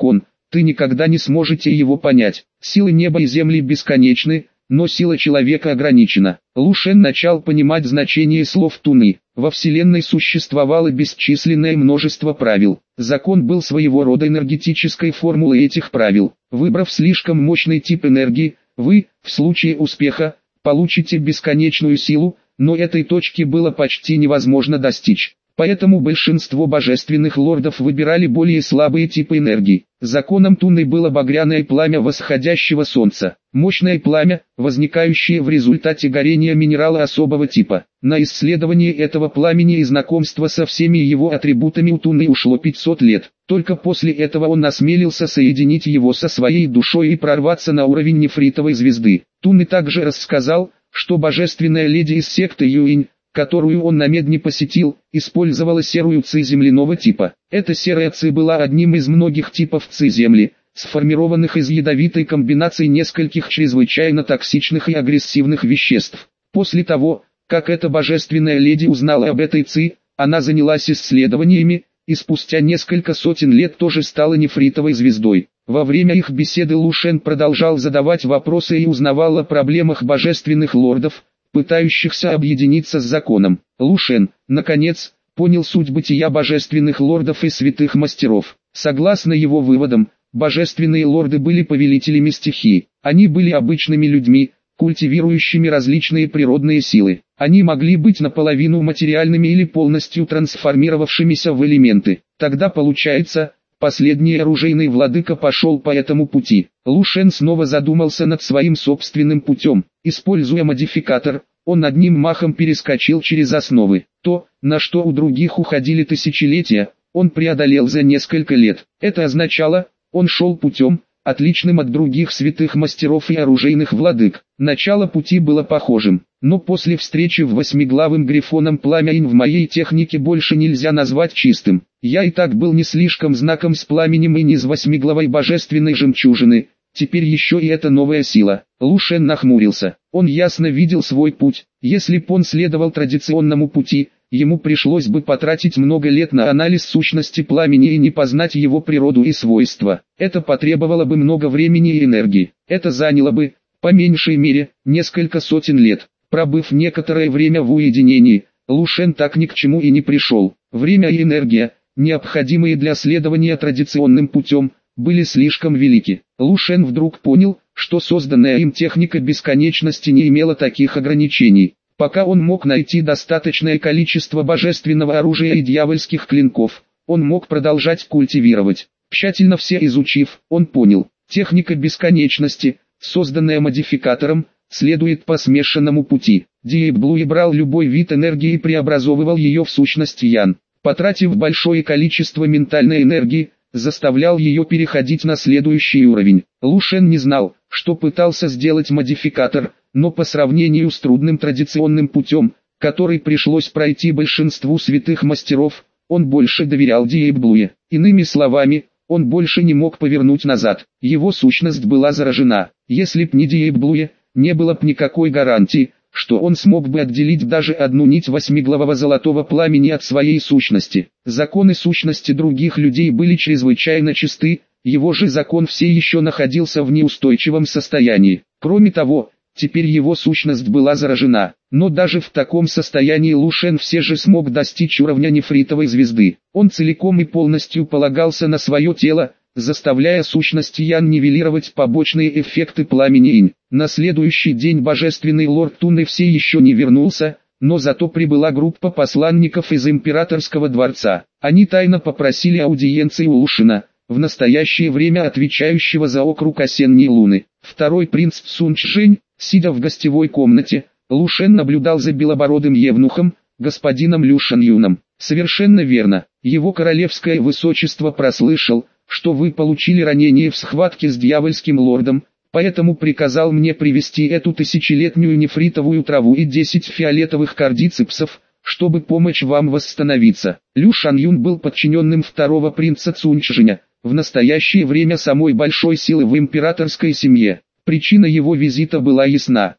ты никогда не сможете его понять. Силы неба и земли бесконечны, но сила человека ограничена. Лу Шен начал понимать значение слов Туны. Во Вселенной существовало бесчисленное множество правил. Закон был своего рода энергетической формулой этих правил. Выбрав слишком мощный тип энергии, вы, в случае успеха, получите бесконечную силу, но этой точки было почти невозможно достичь. Поэтому большинство божественных лордов выбирали более слабые типы энергии. Законом Туны было багряное пламя восходящего солнца. Мощное пламя, возникающее в результате горения минерала особого типа. На исследование этого пламени и знакомство со всеми его атрибутами у Туны ушло 500 лет. Только после этого он осмелился соединить его со своей душой и прорваться на уровень нефритовой звезды. Туны также рассказал, что божественная леди из секты Юинь, которую он на Медне посетил, использовала серую ци земляного типа. Эта серая ци была одним из многих типов ци земли, сформированных из ядовитой комбинации нескольких чрезвычайно токсичных и агрессивных веществ. После того, как эта божественная леди узнала об этой ци, она занялась исследованиями, и спустя несколько сотен лет тоже стала нефритовой звездой. Во время их беседы Лу Шен продолжал задавать вопросы и узнавал о проблемах божественных лордов, пытающихся объединиться с законом. Лу Шен, наконец, понял суть бытия божественных лордов и святых мастеров. Согласно его выводам, божественные лорды были повелителями стихий. Они были обычными людьми, культивирующими различные природные силы. Они могли быть наполовину материальными или полностью трансформировавшимися в элементы. Тогда получается, последний оружейный владыка пошел по этому пути. Лу Шен снова задумался над своим собственным путем. Используя модификатор, он одним махом перескочил через основы. То, на что у других уходили тысячелетия, он преодолел за несколько лет. Это означало, он шел путем, отличным от других святых мастеров и оружейных владык. Начало пути было похожим, но после встречи в восьмиглавым грифоном пламя Инь в моей технике больше нельзя назвать чистым. Я и так был не слишком знаком с пламенем Инь из восьмиглавой божественной жемчужины, теперь еще и эта новая сила. Лу Шен нахмурился. Он ясно видел свой путь. Если б он следовал традиционному пути, ему пришлось бы потратить много лет на анализ сущности пламени и не познать его природу и свойства. Это потребовало бы много времени и энергии. Это заняло бы, по меньшей мере, несколько сотен лет. Пробыв некоторое время в уединении, Лу Шен так ни к чему и не пришел. Время и энергия, необходимые для следования традиционным путем, были слишком велики. Лу Шен вдруг понял, что созданная им техника бесконечности не имела таких ограничений. Пока он мог найти достаточное количество божественного оружия и дьявольских клинков, он мог продолжать культивировать. Тщательно все изучив, он понял, техника бесконечности, созданная модификатором, следует по смешанному пути. Deep Blue брал любой вид энергии и преобразовывал ее в сущность Ян. Потратив большое количество ментальной энергии, заставлял ее переходить на следующий уровень. Лу Шен не знал, что пытался сделать модификатор, но по сравнению с трудным традиционным путем, который пришлось пройти большинству святых мастеров, он больше доверял Deep Blue. Иными словами, он больше не мог повернуть назад. Его сущность была заражена. Если б не Deep Blue, не было б никакой гарантии, что он смог бы отделить даже одну нить восьмиглавого золотого пламени от своей сущности. Законы сущности других людей были чрезвычайно чисты, его же закон все еще находился в неустойчивом состоянии. Кроме того, теперь его сущность была заражена. Но даже в таком состоянии Лу Шен все же смог достичь уровня нефритовой звезды. Он целиком и полностью полагался на свое тело, заставляя сущность Ян нивелировать побочные эффекты пламени Инь. На следующий день божественный лорд Туны все еще не вернулся, но зато прибыла группа посланников из императорского дворца. Они тайно попросили аудиенции у Лу Шена, в настоящее время отвечающего за округ осенней луны. Второй принц Цун Чжэнь, сидя в гостевой комнате, Лу Шен наблюдал за белобородым евнухом, господином Лю Шаньюном. Совершенно верно, его королевское высочество прослышал, что вы получили ранение в схватке с дьявольским лордом, поэтому приказал мне привезти эту тысячелетнюю нефритовую траву и 10 фиолетовых кардицепсов, чтобы помочь вам восстановиться. Лю Шаньюн был подчиненным второго принца Цуньчжэня, в настоящее время самой большой силы в императорской семье. Причина его визита была ясна.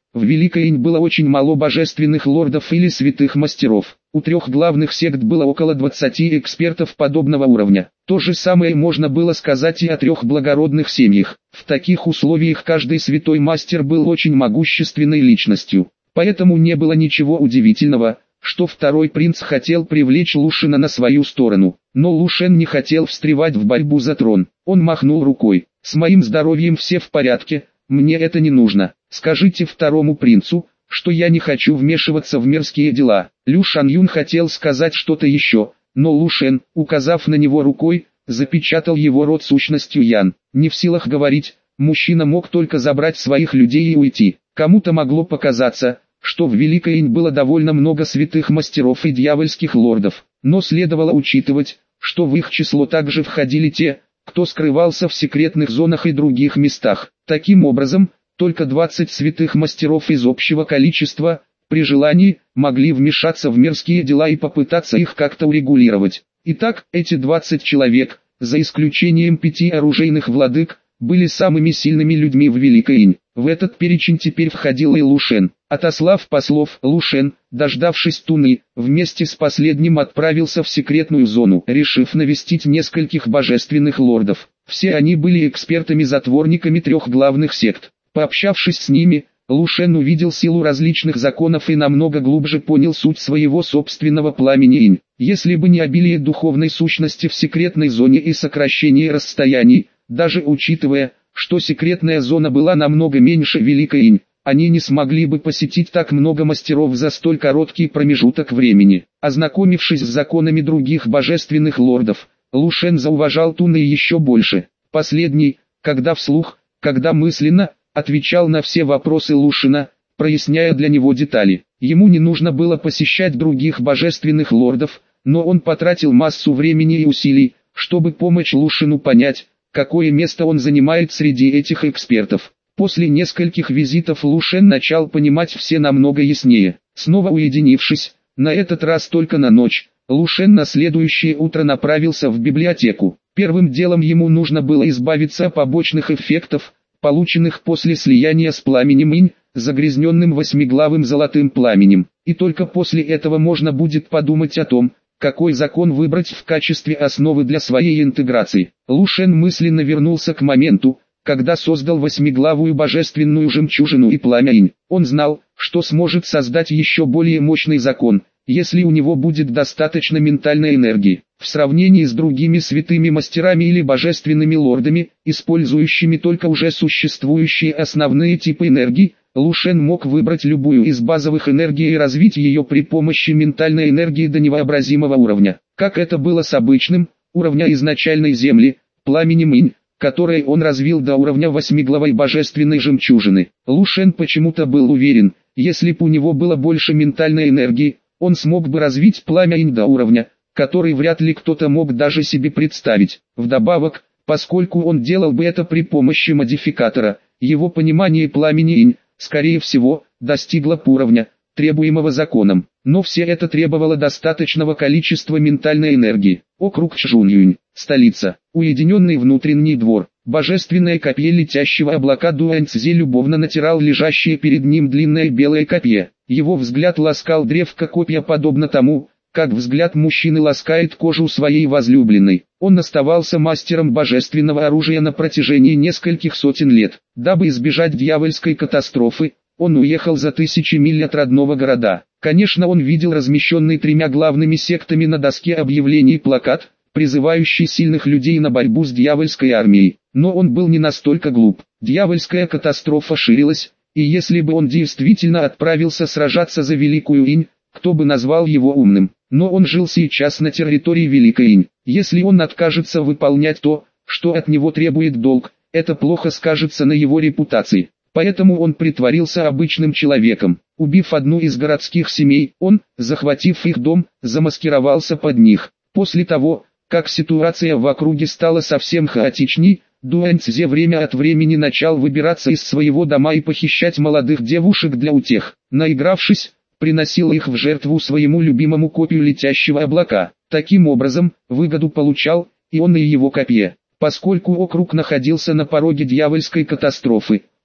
В Великой Инь было очень мало божественных лордов или святых мастеров. У трех главных сект было около 20 экспертов подобного уровня. То же самое можно было сказать и о трех благородных семьях. В таких условиях каждый святой мастер был очень могущественной личностью. Поэтому не было ничего удивительного, что второй принц хотел привлечь Лушена на свою сторону. Но Лушен не хотел встревать в борьбу за трон. Он махнул рукой. «С моим здоровьем все в порядке, мне это не нужно. Скажите второму принцу, что я не хочу вмешиваться в мирские дела». Лю Шаньюн хотел сказать что-то еще, но Лушен, указав на него рукой, запечатал его рот сущностью Ян. Не в силах говорить, мужчина мог только забрать своих людей и уйти. Кому-то могло показаться, что в Великой Инь было довольно много святых мастеров и дьявольских лордов, но следовало учитывать, что в их число также входили те, кто скрывался в секретных зонах и других местах. Таким образом, только 20 святых мастеров из общего количества, при желании, могли вмешаться в мирские дела и попытаться их как-то урегулировать. Итак, эти 20 человек, за исключением 5 оружейных владык, были самыми сильными людьми в Великой Инь. В этот перечень теперь входил и Лушен. Отослав послов, Лушен, дождавшись Туны, вместе с последним отправился в секретную зону, решив навестить нескольких божественных лордов. Все они были экспертами-затворниками трех главных сект. Пообщавшись с ними, Лушен увидел силу различных законов и намного глубже понял суть своего собственного пламени Инь. Если бы не обилие духовной сущности в секретной зоне и сокращение расстояний, даже учитывая, что секретная зона была намного меньше Великой Инь, они не смогли бы посетить так много мастеров за столь короткий промежуток времени. Ознакомившись с законами других божественных лордов, Лушен зауважал Туны еще больше. Последний, когда вслух, когда мысленно, отвечал на все вопросы Лушена, проясняя для него детали. Ему не нужно было посещать других божественных лордов, но он потратил массу времени и усилий, чтобы помочь Лушену понять, какое место он занимает среди этих экспертов. После нескольких визитов Лушен начал понимать все намного яснее. Снова уединившись, на этот раз только на ночь, Лушен на следующее утро направился в библиотеку. Первым делом ему нужно было избавиться от побочных эффектов, полученных после слияния с пламенем Инь, загрязненным восьмиглавым золотым пламенем. И только после этого можно будет подумать о том, какой закон выбрать в качестве основы для своей интеграции. Лушен мысленно вернулся к моменту, когда создал восьмиглавую божественную жемчужину и пламя Инь. Он знал, что сможет создать еще более мощный закон, если у него будет достаточно ментальной энергии. В сравнении с другими святыми мастерами или божественными лордами, использующими только уже существующие основные типы энергии, Лушен мог выбрать любую из базовых энергий и развить ее при помощи ментальной энергии до невообразимого уровня. Как это было с обычным, уровня изначальной земли, пламенем Инь, который он развил до уровня восьмиглавой божественной жемчужины. Лушен почему-то был уверен, если бы у него было больше ментальной энергии, он смог бы развить пламя Инь до уровня, который вряд ли кто-то мог даже себе представить. Вдобавок, поскольку он делал бы это при помощи модификатора, его понимание пламени Инь, скорее всего, достигло бы уровня, требуемого законом. Но все это требовало достаточного количества ментальной энергии. Округ Чжуньюнь, столица, уединенный внутренний двор. Божественное копье летящего облака Дуаньцзи любовно натирал лежащее перед ним длинное белое копье. Его взгляд ласкал древко копья подобно тому, как взгляд мужчины ласкает кожу своей возлюбленной. Он оставался мастером божественного оружия на протяжении нескольких сотен лет. Дабы избежать дьявольской катастрофы, он уехал за тысячи миль от родного города. Конечно, он видел размещенный тремя главными сектами на доске объявлений плакат, призывающий сильных людей на борьбу с дьявольской армией. Но он был не настолько глуп. Дьявольская катастрофа ширилась, и если бы он действительно отправился сражаться за Великую Инь, кто бы назвал его умным. Но он жил сейчас на территории Великой Инь. Если он откажется выполнять то, что от него требует долг, это плохо скажется на его репутации. Поэтому он притворился обычным человеком. Убив одну из городских семей, он, захватив их дом, замаскировался под них. После того, как ситуация в округе стала совсем хаотичней, Дуаньцзе время от времени начал выбираться из своего дома и похищать молодых девушек для утех. Наигравшись, приносил их в жертву своему любимому копью летящего облака. Таким образом, выгоду получал и он, и его копье. Поскольку округ находился на пороге дьявольской катастрофы,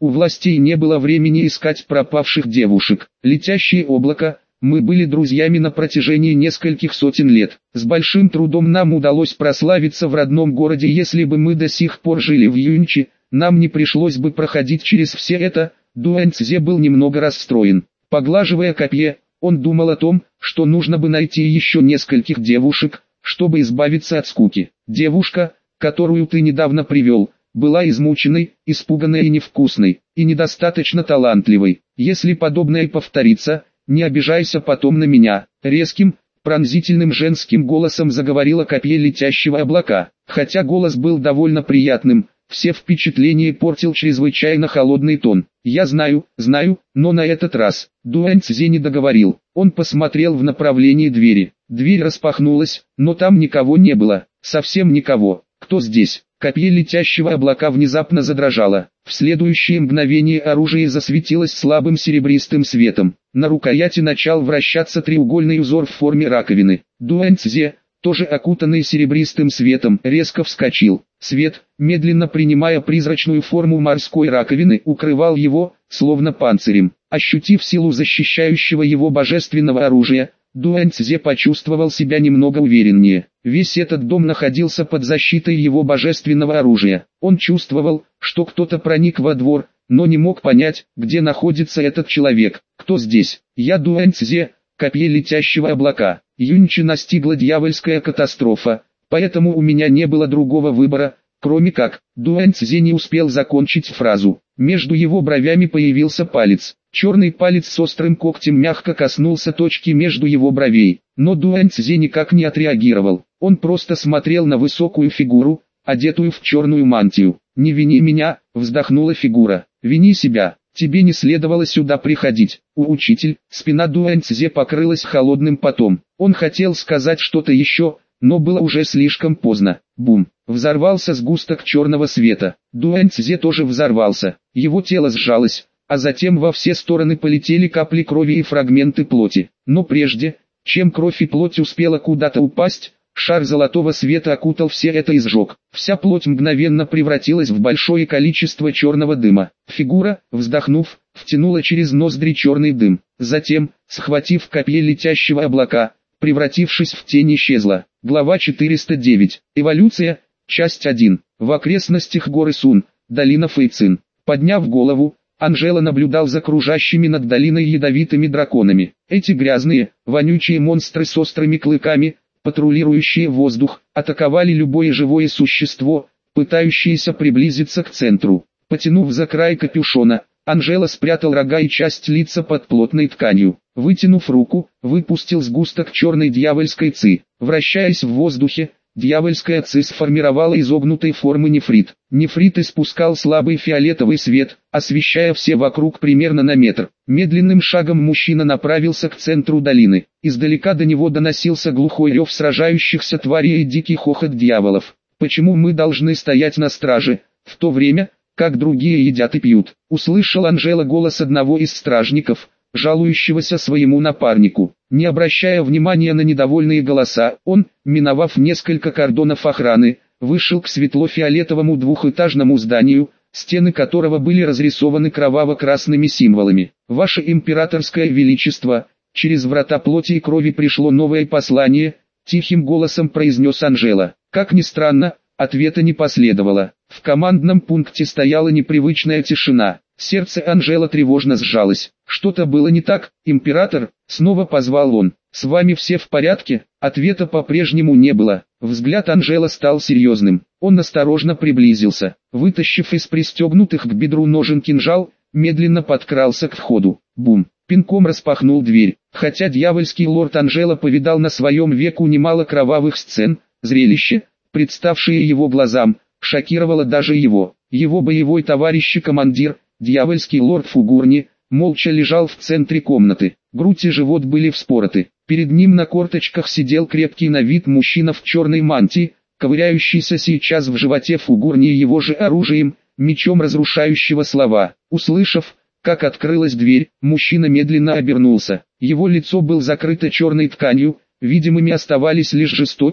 У властей не было времени искать пропавших девушек. Летящее облако. Мы были друзьями на протяжении нескольких сотен лет. С большим трудом нам удалось прославиться в родном городе. Если бы мы до сих пор жили в Юнчи, нам не пришлось бы проходить через все это. Дуэнцзе был немного расстроен. Поглаживая копье, он думал о том, что нужно бы найти еще нескольких девушек, чтобы избавиться от скуки. Девушка, которую ты недавно привел, была измученной, испуганной и невкусной, и недостаточно талантливой. Если подобное повторится, не обижайся потом на меня. Резким, пронзительным женским голосом заговорила копье летящего облака. Хотя голос был довольно приятным, все впечатления портил чрезвычайно холодный тон. Я знаю, но на этот раз Дуэнцзе не договорил. Он посмотрел в направлении двери. Дверь распахнулась, но там никого не было. Совсем никого. Кто здесь? Копье летящего облака внезапно задрожало. В следующее мгновение оружие засветилось слабым серебристым светом. На рукояти начал вращаться треугольный узор в форме раковины. Дуэнцзе, тоже окутанный серебристым светом, резко вскочил. Свет, медленно принимая призрачную форму морской раковины, укрывал его, словно панцирем. Ощутив силу защищающего его божественного оружия, Дуэнцзе почувствовал себя немного увереннее. Весь этот дом находился под защитой его божественного оружия. Он чувствовал, что кто-то проник во двор, но не мог понять, где находится этот человек. Кто здесь? Я Дуэнцзе, копье летящего облака. Юнчи настигла дьявольская катастрофа, поэтому у меня не было другого выбора, кроме как. Дуэнцзе не успел закончить фразу. Между его бровями появился палец. Черный палец с острым когтем мягко коснулся точки между его бровей, но Дуэнцзе никак не отреагировал. Он просто смотрел на высокую фигуру, одетую в черную мантию. «Не вини меня», — вздохнула фигура. «Вини себя. Тебе не следовало сюда приходить». Учитель, спина Дуэнцзе покрылась холодным потом. Он хотел сказать что-то еще, но было уже слишком поздно. Бум! Взорвался сгусток черного света. Дуэнцзе тоже взорвался. Его тело сжалось, а затем во все стороны полетели капли крови и фрагменты плоти. Но прежде, чем кровь и плоть успела куда-то упасть, шар золотого света окутал все это и сжег. Вся плоть мгновенно превратилась в большое количество черного дыма. Фигура, вздохнув, втянула через ноздри черный дым. Затем, схватив копье летящего облака, превратившись в тень, исчезла. Глава 409. Эволюция. Часть 1. В окрестностях горы Сун, долина Фэйцин. Подняв голову, Анжела наблюдал за кружащими над долиной ядовитыми драконами. Эти грязные, вонючие монстры с острыми клыками, патрулирующие воздух, атаковали любое живое существо, пытающееся приблизиться к центру. Потянув за край капюшона, Анжела спрятал рога и часть лица под плотной тканью. Вытянув руку, выпустил сгусток черной дьявольской ци. Вращаясь в воздухе, дьявольская ци сформировала изогнутой формы нефрит. Нефрит испускал слабый фиолетовый свет, освещая все вокруг примерно на метр. Медленным шагом мужчина направился к центру долины. Издалека до него доносился глухой рев сражающихся тварей и дикий хохот дьяволов. «Почему мы должны стоять на страже, в то время, как другие едят и пьют?» — услышал Анжела голос одного из стражников, жалующегося своему напарнику. Не обращая внимания на недовольные голоса, он, миновав несколько кордонов охраны, вышел к светло-фиолетовому двухэтажному зданию, стены которого были разрисованы кроваво-красными символами. «Ваше императорское величество, через врата плоти и крови пришло новое послание», — тихим голосом произнес Анжела. Как ни странно, ответа не последовало. В командном пункте стояла непривычная тишина. Сердце Анжела тревожно сжалось. Что-то было не так. «Император», — снова позвал он. «С вами все в порядке?» Ответа по-прежнему не было. Взгляд Анжела стал серьезным. Он осторожно приблизился. Вытащив из пристегнутых к бедру ножен кинжал, медленно подкрался к входу. Бум! Пинком распахнул дверь. Хотя дьявольский лорд Анжела повидал на своем веку немало кровавых сцен, зрелище, представшее его глазам, шокировало даже его. Его боевой товарищ и командир, дьявольский лорд Фугурни, молча лежал в центре комнаты. Грудь и живот были вспороты. Перед ним на корточках сидел крепкий на вид мужчина в черной мантии, ковыряющийся сейчас в животе Фугурни его же оружием, мечом разрушающего слова. Услышав, как открылась дверь, мужчина медленно обернулся. Его лицо было закрыто черной тканью, видимыми оставались лишь жестокие,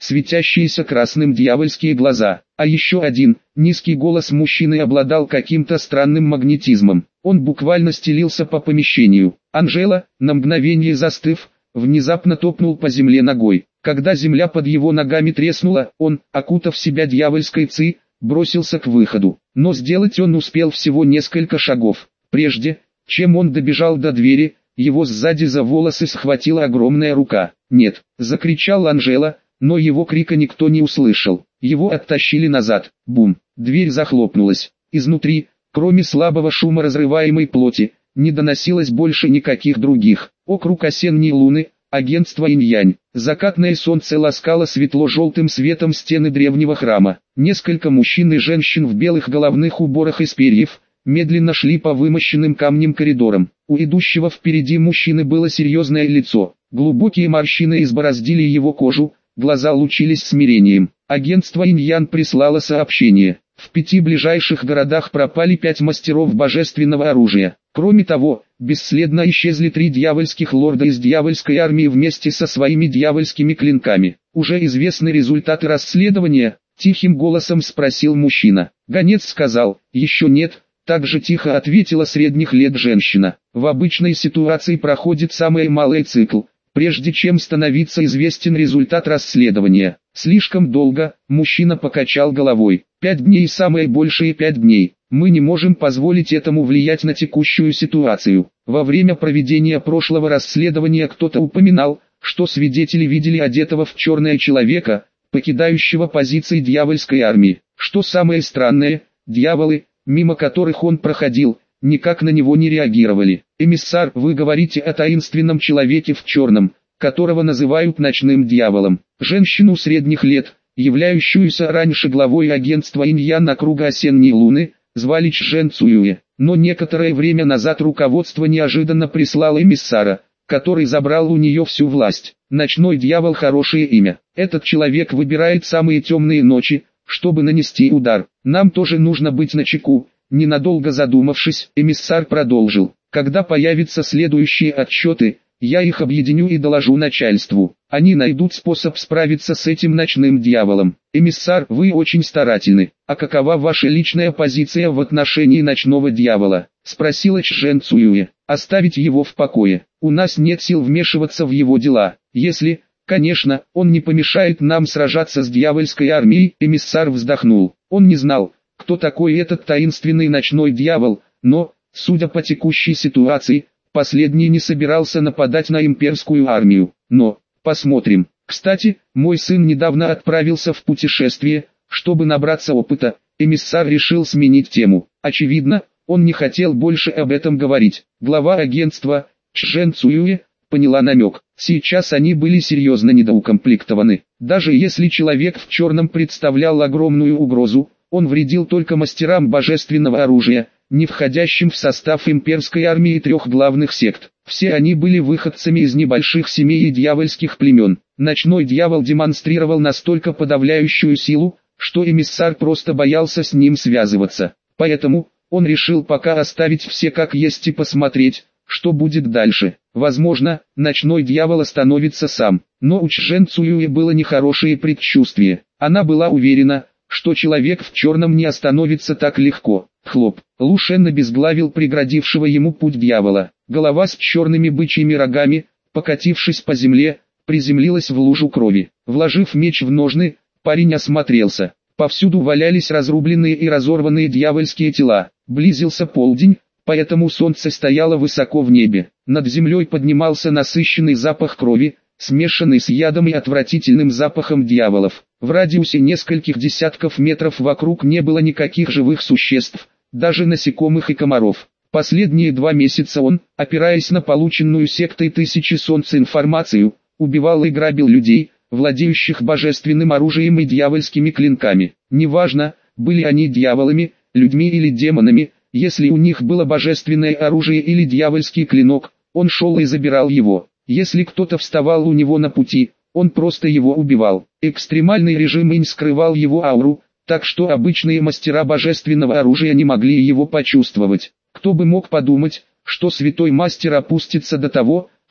светящиеся красным дьявольские глаза. А еще один, низкий голос мужчины обладал каким-то странным магнетизмом. Он буквально стелился по помещению. Анжела, на мгновение застыв, внезапно топнул по земле ногой. Когда земля под его ногами треснула, он, окутав себя дьявольской ци, бросился к выходу. Но сделать он успел всего несколько шагов. Прежде, чем он добежал до двери, его сзади за волосы схватила огромная рука. «Нет!» – закричал Анжела, но его крика никто не услышал. Его оттащили назад. Бум! Дверь захлопнулась. Изнутри, кроме слабого шума разрываемой плоти, не доносилось больше никаких других. Округ осенней луны, агентство Инь-Янь. Закатное солнце ласкало светло-желтым светом стены древнего храма. Несколько мужчин и женщин в белых головных уборах из перьев медленно шли по вымощенным камнем коридорам. У идущего впереди мужчины было серьезное лицо. Глубокие морщины избороздили его кожу, глаза лучились смирением. Агентство Инь-Ян прислало сообщение. В 5 ближайших городах пропали 5 мастеров божественного оружия. Кроме того, бесследно исчезли 3 дьявольских лорда из дьявольской армии вместе со своими дьявольскими клинками. «Уже известны результаты расследования?» – тихим голосом спросил мужчина. Гонец сказал: «Еще нет». Так же тихо ответила средних лет женщина. В обычной ситуации проходит самый малый цикл, прежде чем становится известен результат расследования. Слишком долго, мужчина покачал головой. 5 дней, самые большие 5 дней. Мы не можем позволить этому влиять на текущую ситуацию. Во время проведения прошлого расследования кто-то упоминал, что свидетели видели одетого в черное человека, покидающего позиции дьявольской армии. Что самое странное, дьяволы, мимо которых он проходил, никак на него не реагировали. «Эмиссар, вы говорите о таинственном человеке в черном, которого называют ночным дьяволом». Женщину средних лет, являющуюся раньше главой агентства Инь-Ян округа осенней луны, звали Чжэн Цуюэ. Но некоторое время назад руководство неожиданно прислало эмиссара, который забрал у нее всю власть. Ночной дьявол — хорошее имя. Этот человек выбирает самые темные ночи, чтобы нанести удар. Нам тоже нужно быть начеку. Ненадолго задумавшись, эмиссар продолжил: когда появятся следующие отчеты, я их объединю и доложу начальству. Они найдут способ справиться с этим ночным дьяволом. Эмиссар, вы очень старательны. А какова ваша личная позиция в отношении ночного дьявола? Спросила Чжэн Цуюэ. Оставить его в покое. У нас нет сил вмешиваться в его дела. Если, конечно, он не помешает нам сражаться с дьявольской армией. Эмиссар вздохнул. Он не знал, кто такой этот таинственный ночной дьявол, но, судя по текущей ситуации, последний не собирался нападать на имперскую армию. Но, посмотрим. Кстати, мой сын недавно отправился в путешествие, чтобы набраться опыта. Эмиссар решил сменить тему. Очевидно, он не хотел больше об этом говорить. Глава агентства, Чжэн Цуюэ, поняла намек. Сейчас они были серьезно недоукомплектованы. Даже если человек в черном представлял огромную угрозу, он вредил только мастерам божественного оружия, не входящим в состав имперской армии 3 главных сект. Все они были выходцами из небольших семей и дьявольских племен. Ночной дьявол демонстрировал настолько подавляющую силу, что эмиссар просто боялся с ним связываться. Поэтому, он решил пока оставить все как есть и посмотреть, что будет дальше. Возможно, ночной дьявол остановится сам. Но у Чжэн Цуюэ было нехорошее предчувствие. Она была уверена, что человек в черном не остановится так легко. Хлоп. Лу Шен обезглавил преградившего ему путь дьявола. Голова с черными бычьими рогами, покатившись по земле, приземлилась в лужу крови. Вложив меч в ножны, парень осмотрелся. Повсюду валялись разрубленные и разорванные дьявольские тела. Близился полдень, поэтому солнце стояло высоко в небе. Над землей поднимался насыщенный запах крови, смешанный с ядом и отвратительным запахом дьяволов. В радиусе нескольких десятков метров вокруг не было никаких живых существ, даже насекомых и комаров. Последние 2 месяца он, опираясь на полученную сектой Тысячи Солнц информацию, убивал и грабил людей, владеющих божественным оружием и дьявольскими клинками. Неважно, были они дьяволами, людьми или демонами, если у них было божественное оружие или дьявольский клинок, он шел и забирал его. Если кто-то вставал у него на пути, он просто его убивал. Экстремальный режим Инь скрывал его ауру, так что обычные мастера божественного оружия не могли его почувствовать. Кто бы мог подумать, что святой мастер опустится до того,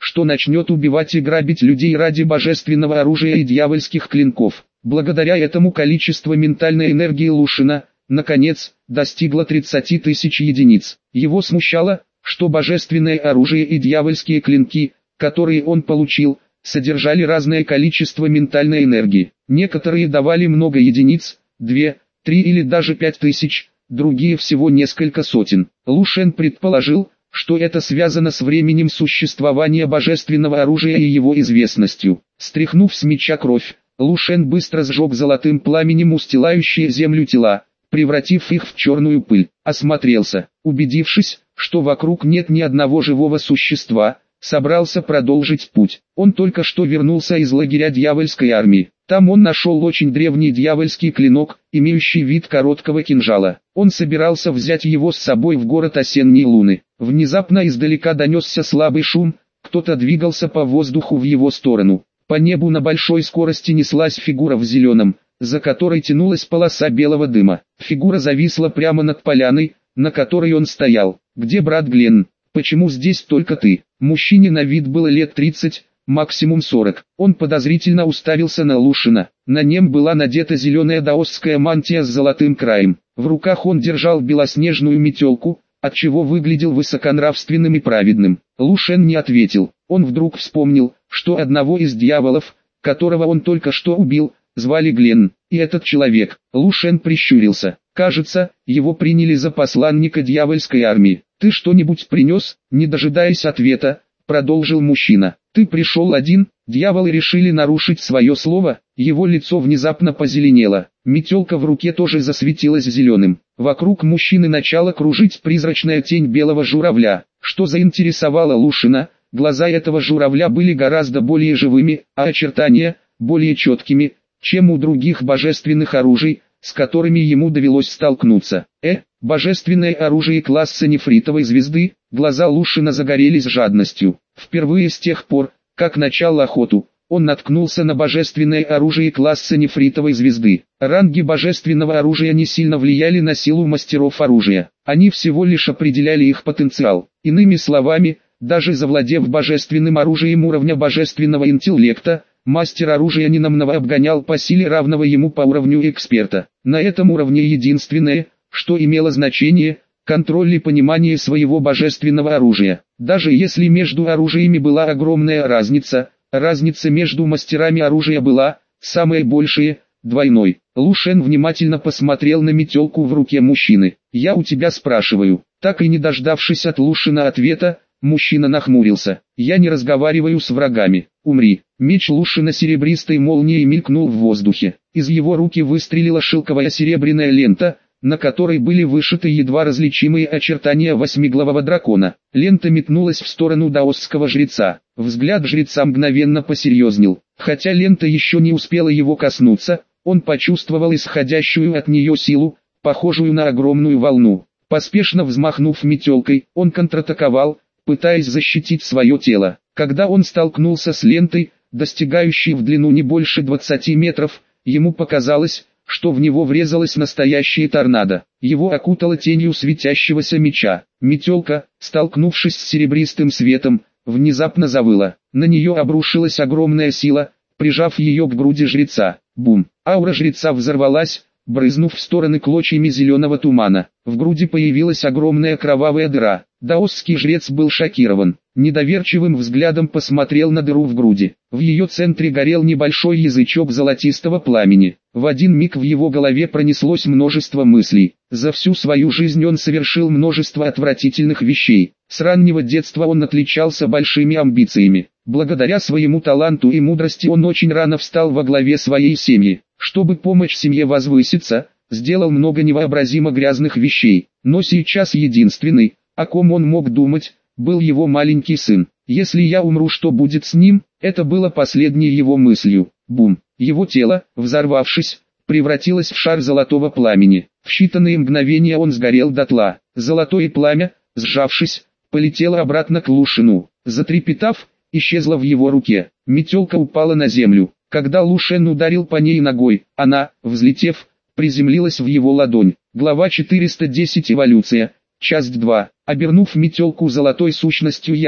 что начнет убивать и грабить людей ради божественного оружия и дьявольских клинков. Благодаря этому количество ментальной энергии Лушина, наконец, достигло 30 тысяч единиц. Его смущало, что божественное оружие и дьявольские клинки, которые он получил, содержали разное количество ментальной энергии. Некоторые давали много единиц, 2, 3 или даже 5000, другие всего несколько сотен. Лушен предположил, что это связано с временем существования божественного оружия и его известностью. Стряхнув с меча кровь, Лушен быстро сжег золотым пламенем устилающие землю тела, превратив их в черную пыль. Осмотрелся, убедившись, что вокруг нет ни одного живого существа, собрался продолжить путь. Он только что вернулся из лагеря дьявольской армии. Там он нашел очень древний дьявольский клинок, имеющий вид короткого кинжала. Он собирался взять его с собой в город Осенние Луны. Внезапно издалека донесся слабый шум, кто-то двигался по воздуху в его сторону. По небу на большой скорости неслась фигура в зеленом, за которой тянулась полоса белого дыма. Фигура зависла прямо над поляной, на которой он стоял. «Где брат Гленн? Почему здесь только ты?» Мужчине на вид было лет 30, максимум 40. Он подозрительно уставился на Лушина. На нем была надета зеленая даосская мантия с золотым краем. В руках он держал белоснежную метелку, отчего выглядел высоконравственным и праведным. Лушен не ответил. Он вдруг вспомнил, что одного из дьяволов, которого он только что убил, звали Гленн. И этот человек. Лушен прищурился. Кажется, его приняли за посланника дьявольской армии. «Ты что-нибудь принес?» Не дожидаясь ответа, продолжил мужчина. «Ты пришел один?» Дьяволы решили нарушить свое слово. Его лицо внезапно позеленело. Метелка в руке тоже засветилась зеленым. Вокруг мужчины начала кружить призрачная тень белого журавля, что заинтересовало Лушина. Глаза этого журавля были гораздо более живыми, а очертания – более четкими, чем у других божественных оружий, с которыми ему довелось столкнуться. Божественное оружие класса нефритовой звезды. Глаза Лушина загорелись жадностью. Впервые с тех пор, как начал охоту, он наткнулся на божественное оружие класса нефритовой звезды. Ранги божественного оружия не сильно влияли на силу мастеров оружия. Они всего лишь определяли их потенциал. Иными словами, даже завладев божественным оружием уровня божественного интеллекта, мастер оружия ненамного обгонял по силе равного ему по уровню эксперта. На этом уровне единственное, что имело значение, контроль и понимание своего божественного оружия. Даже если между оружиями была огромная разница, разница между мастерами оружия была, самая большая, двойной. Лушен внимательно посмотрел на метелку в руке мужчины. «Я у тебя спрашиваю». Так и не дождавшись от Лушина ответа, мужчина нахмурился. «Я не разговариваю с врагами. Умри». Меч Лушина серебристой молнией мелькнул в воздухе. Из его руки выстрелила шелковая серебряная лента, на которой были вышиты едва различимые очертания восьмиглавого дракона. Лента метнулась в сторону даосского жреца. Взгляд жреца мгновенно посерьезнел. Хотя лента еще не успела его коснуться, он почувствовал исходящую от нее силу, похожую на огромную волну. Поспешно взмахнув метелкой, он контратаковал, пытаясь защитить свое тело. Когда он столкнулся с лентой, достигающей в длину не больше 20 метров, ему показалось, что в него врезалась настоящая торнадо. Его окутало тенью светящегося меча. Метелка, столкнувшись с серебристым светом, внезапно завыла. На нее обрушилась огромная сила, прижав ее к груди жреца. Бум! Аура жреца взорвалась, брызнув в стороны клочьями зеленого тумана. В груди появилась огромная кровавая дыра. Даосский жрец был шокирован. Недоверчивым взглядом посмотрел на дыру в груди. В ее центре горел небольшой язычок золотистого пламени. В один миг в его голове пронеслось множество мыслей. За всю свою жизнь он совершил множество отвратительных вещей. С раннего детства он отличался большими амбициями. Благодаря своему таланту и мудрости он очень рано встал во главе своей семьи. Чтобы помочь семье возвыситься, сделал много невообразимо грязных вещей. Но сейчас единственный, о ком он мог думать, был его маленький сын. «Если я умру, что будет с ним?» Это было последней его мыслью. Бум! Его тело, взорвавшись, превратилось в шар золотого пламени. В считанные мгновения он сгорел дотла. Золотое пламя, сжавшись, полетело обратно к Лушину. Затрепетав, исчезла в его руке. Метелка упала на землю. Когда Лушен ударил по ней ногой, она, взлетев, приземлилась в его ладонь. Глава 410. Эволюция. Часть 2. Обернув метелку золотой сущностью Ян,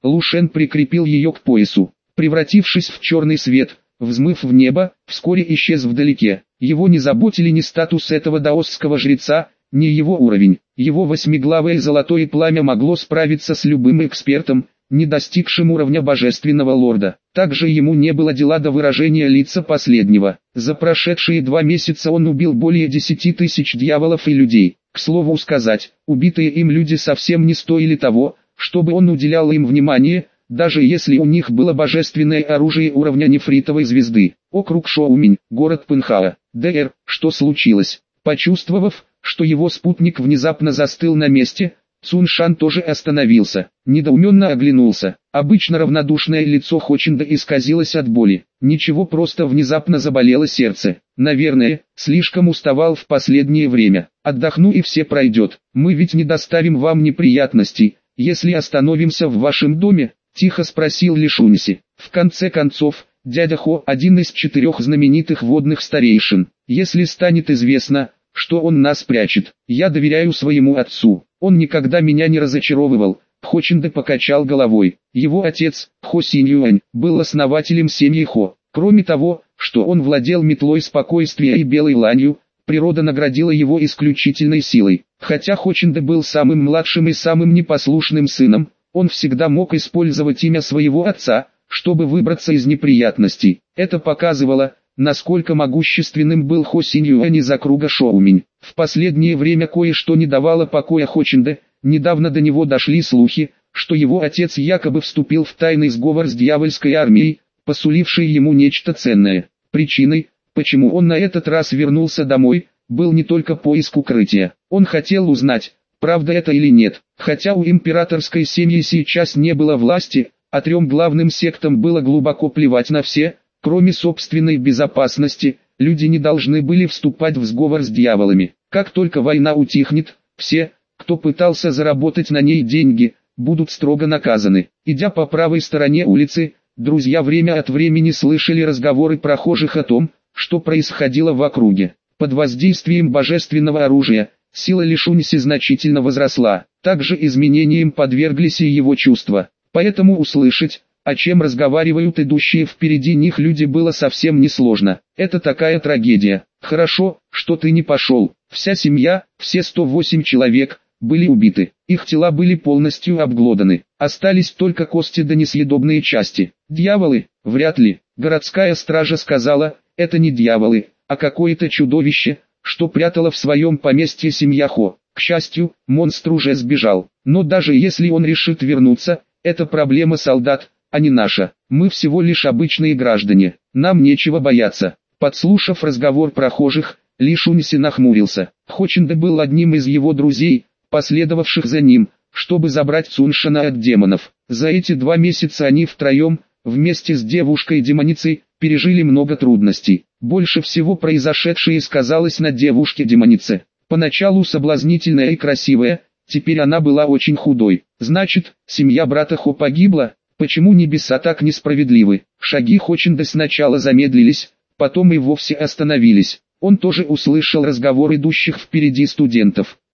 Лушен прикрепил ее к поясу. Превратившись в черный свет, взмыв в небо, вскоре исчез вдалеке. Его не заботили ни статус этого даосского жреца, ни его уровень. Его восьмиглавое золотое пламя могло справиться с любым экспертом, не достигшим уровня божественного лорда. Также ему не было дела до выражения лица последнего. За прошедшие 2 месяца он убил более 10 тысяч дьяволов и людей. К слову сказать, убитые им люди совсем не стоили того, чтобы он уделял им внимание, даже если у них было божественное оружие уровня нефритовой звезды. Округ Шоумень, город Пынхао, ДР. Что случилось? Почувствовав, что его спутник внезапно застыл на месте, Цун Шан тоже остановился, недоуменно оглянулся. Обычно равнодушное лицо Хочинда исказилось от боли. Ничего, просто внезапно заболело сердце. Наверное, слишком уставал в последнее время. Отдохну и все пройдет. Мы ведь не доставим вам неприятностей, если остановимся в вашем доме? Тихо спросил Ли Шуньси. В конце концов, дядя Хо – один из 4 знаменитых водных старейшин. Если станет известно, что он нас прячет, я доверяю своему отцу. Он никогда меня не разочаровывал. Хочинде покачал головой. Его отец, Хо Синьюань, был основателем семьи Хо. Кроме того, что он владел метлой спокойствия и белой ланью, природа наградила его исключительной силой. Хотя Хочинде был самым младшим и самым непослушным сыном, он всегда мог использовать имя своего отца, чтобы выбраться из неприятностей. Это показывало, насколько могущественным был Хо Синьюань из округа Шоумень. В последнее время кое-что не давало покоя Хочинде. Недавно до него дошли слухи, что его отец якобы вступил в тайный сговор с дьявольской армией, посулившей ему нечто ценное. Причиной, почему он на этот раз вернулся домой, был не только поиск укрытия. Он хотел узнать, правда это или нет. Хотя у императорской семьи сейчас не было власти, а 3 главным сектам было глубоко плевать на все, кроме собственной безопасности, люди не должны были вступать в сговор с дьяволами. Как только война утихнет, все, кто пытался заработать на ней деньги, будут строго наказаны. Идя по правой стороне улицы, друзья время от времени слышали разговоры прохожих о том, что происходило в округе. Под воздействием божественного оружия, сила Ли Шуньси значительно возросла. Также изменениям подверглись и его чувства. Поэтому услышать, о чем разговаривают идущие впереди них люди, было совсем несложно. Это такая трагедия. Хорошо, что ты не пошел. Вся семья, все 108 человек, были убиты. Их тела были полностью обглоданы. Остались только кости да несъедобные части. Дьяволы? Вряд ли. Городская стража сказала, это не дьяволы, а какое-то чудовище, что прятало в своем поместье семья Хо. К счастью, монстр уже сбежал. Но даже если он решит вернуться, это проблема солдат, а не наша. Мы всего лишь обычные граждане. Нам нечего бояться. Подслушав разговор прохожих, Ли Шуньси нахмурился. Хочинде был одним из его друзей, последовавших за ним, чтобы забрать Цуншана от демонов. За эти 2 месяца они втроем, вместе с девушкой-демоницей, пережили много трудностей. Больше всего произошедшее сказалось на девушке-демонице. Поначалу соблазнительная и красивая, теперь она была очень худой. Значит, семья брата Хо погибла? Почему небеса так несправедливы? Шаги Хочинде сначала замедлились, потом и вовсе остановились. Он тоже услышал разговор идущих впереди студентов.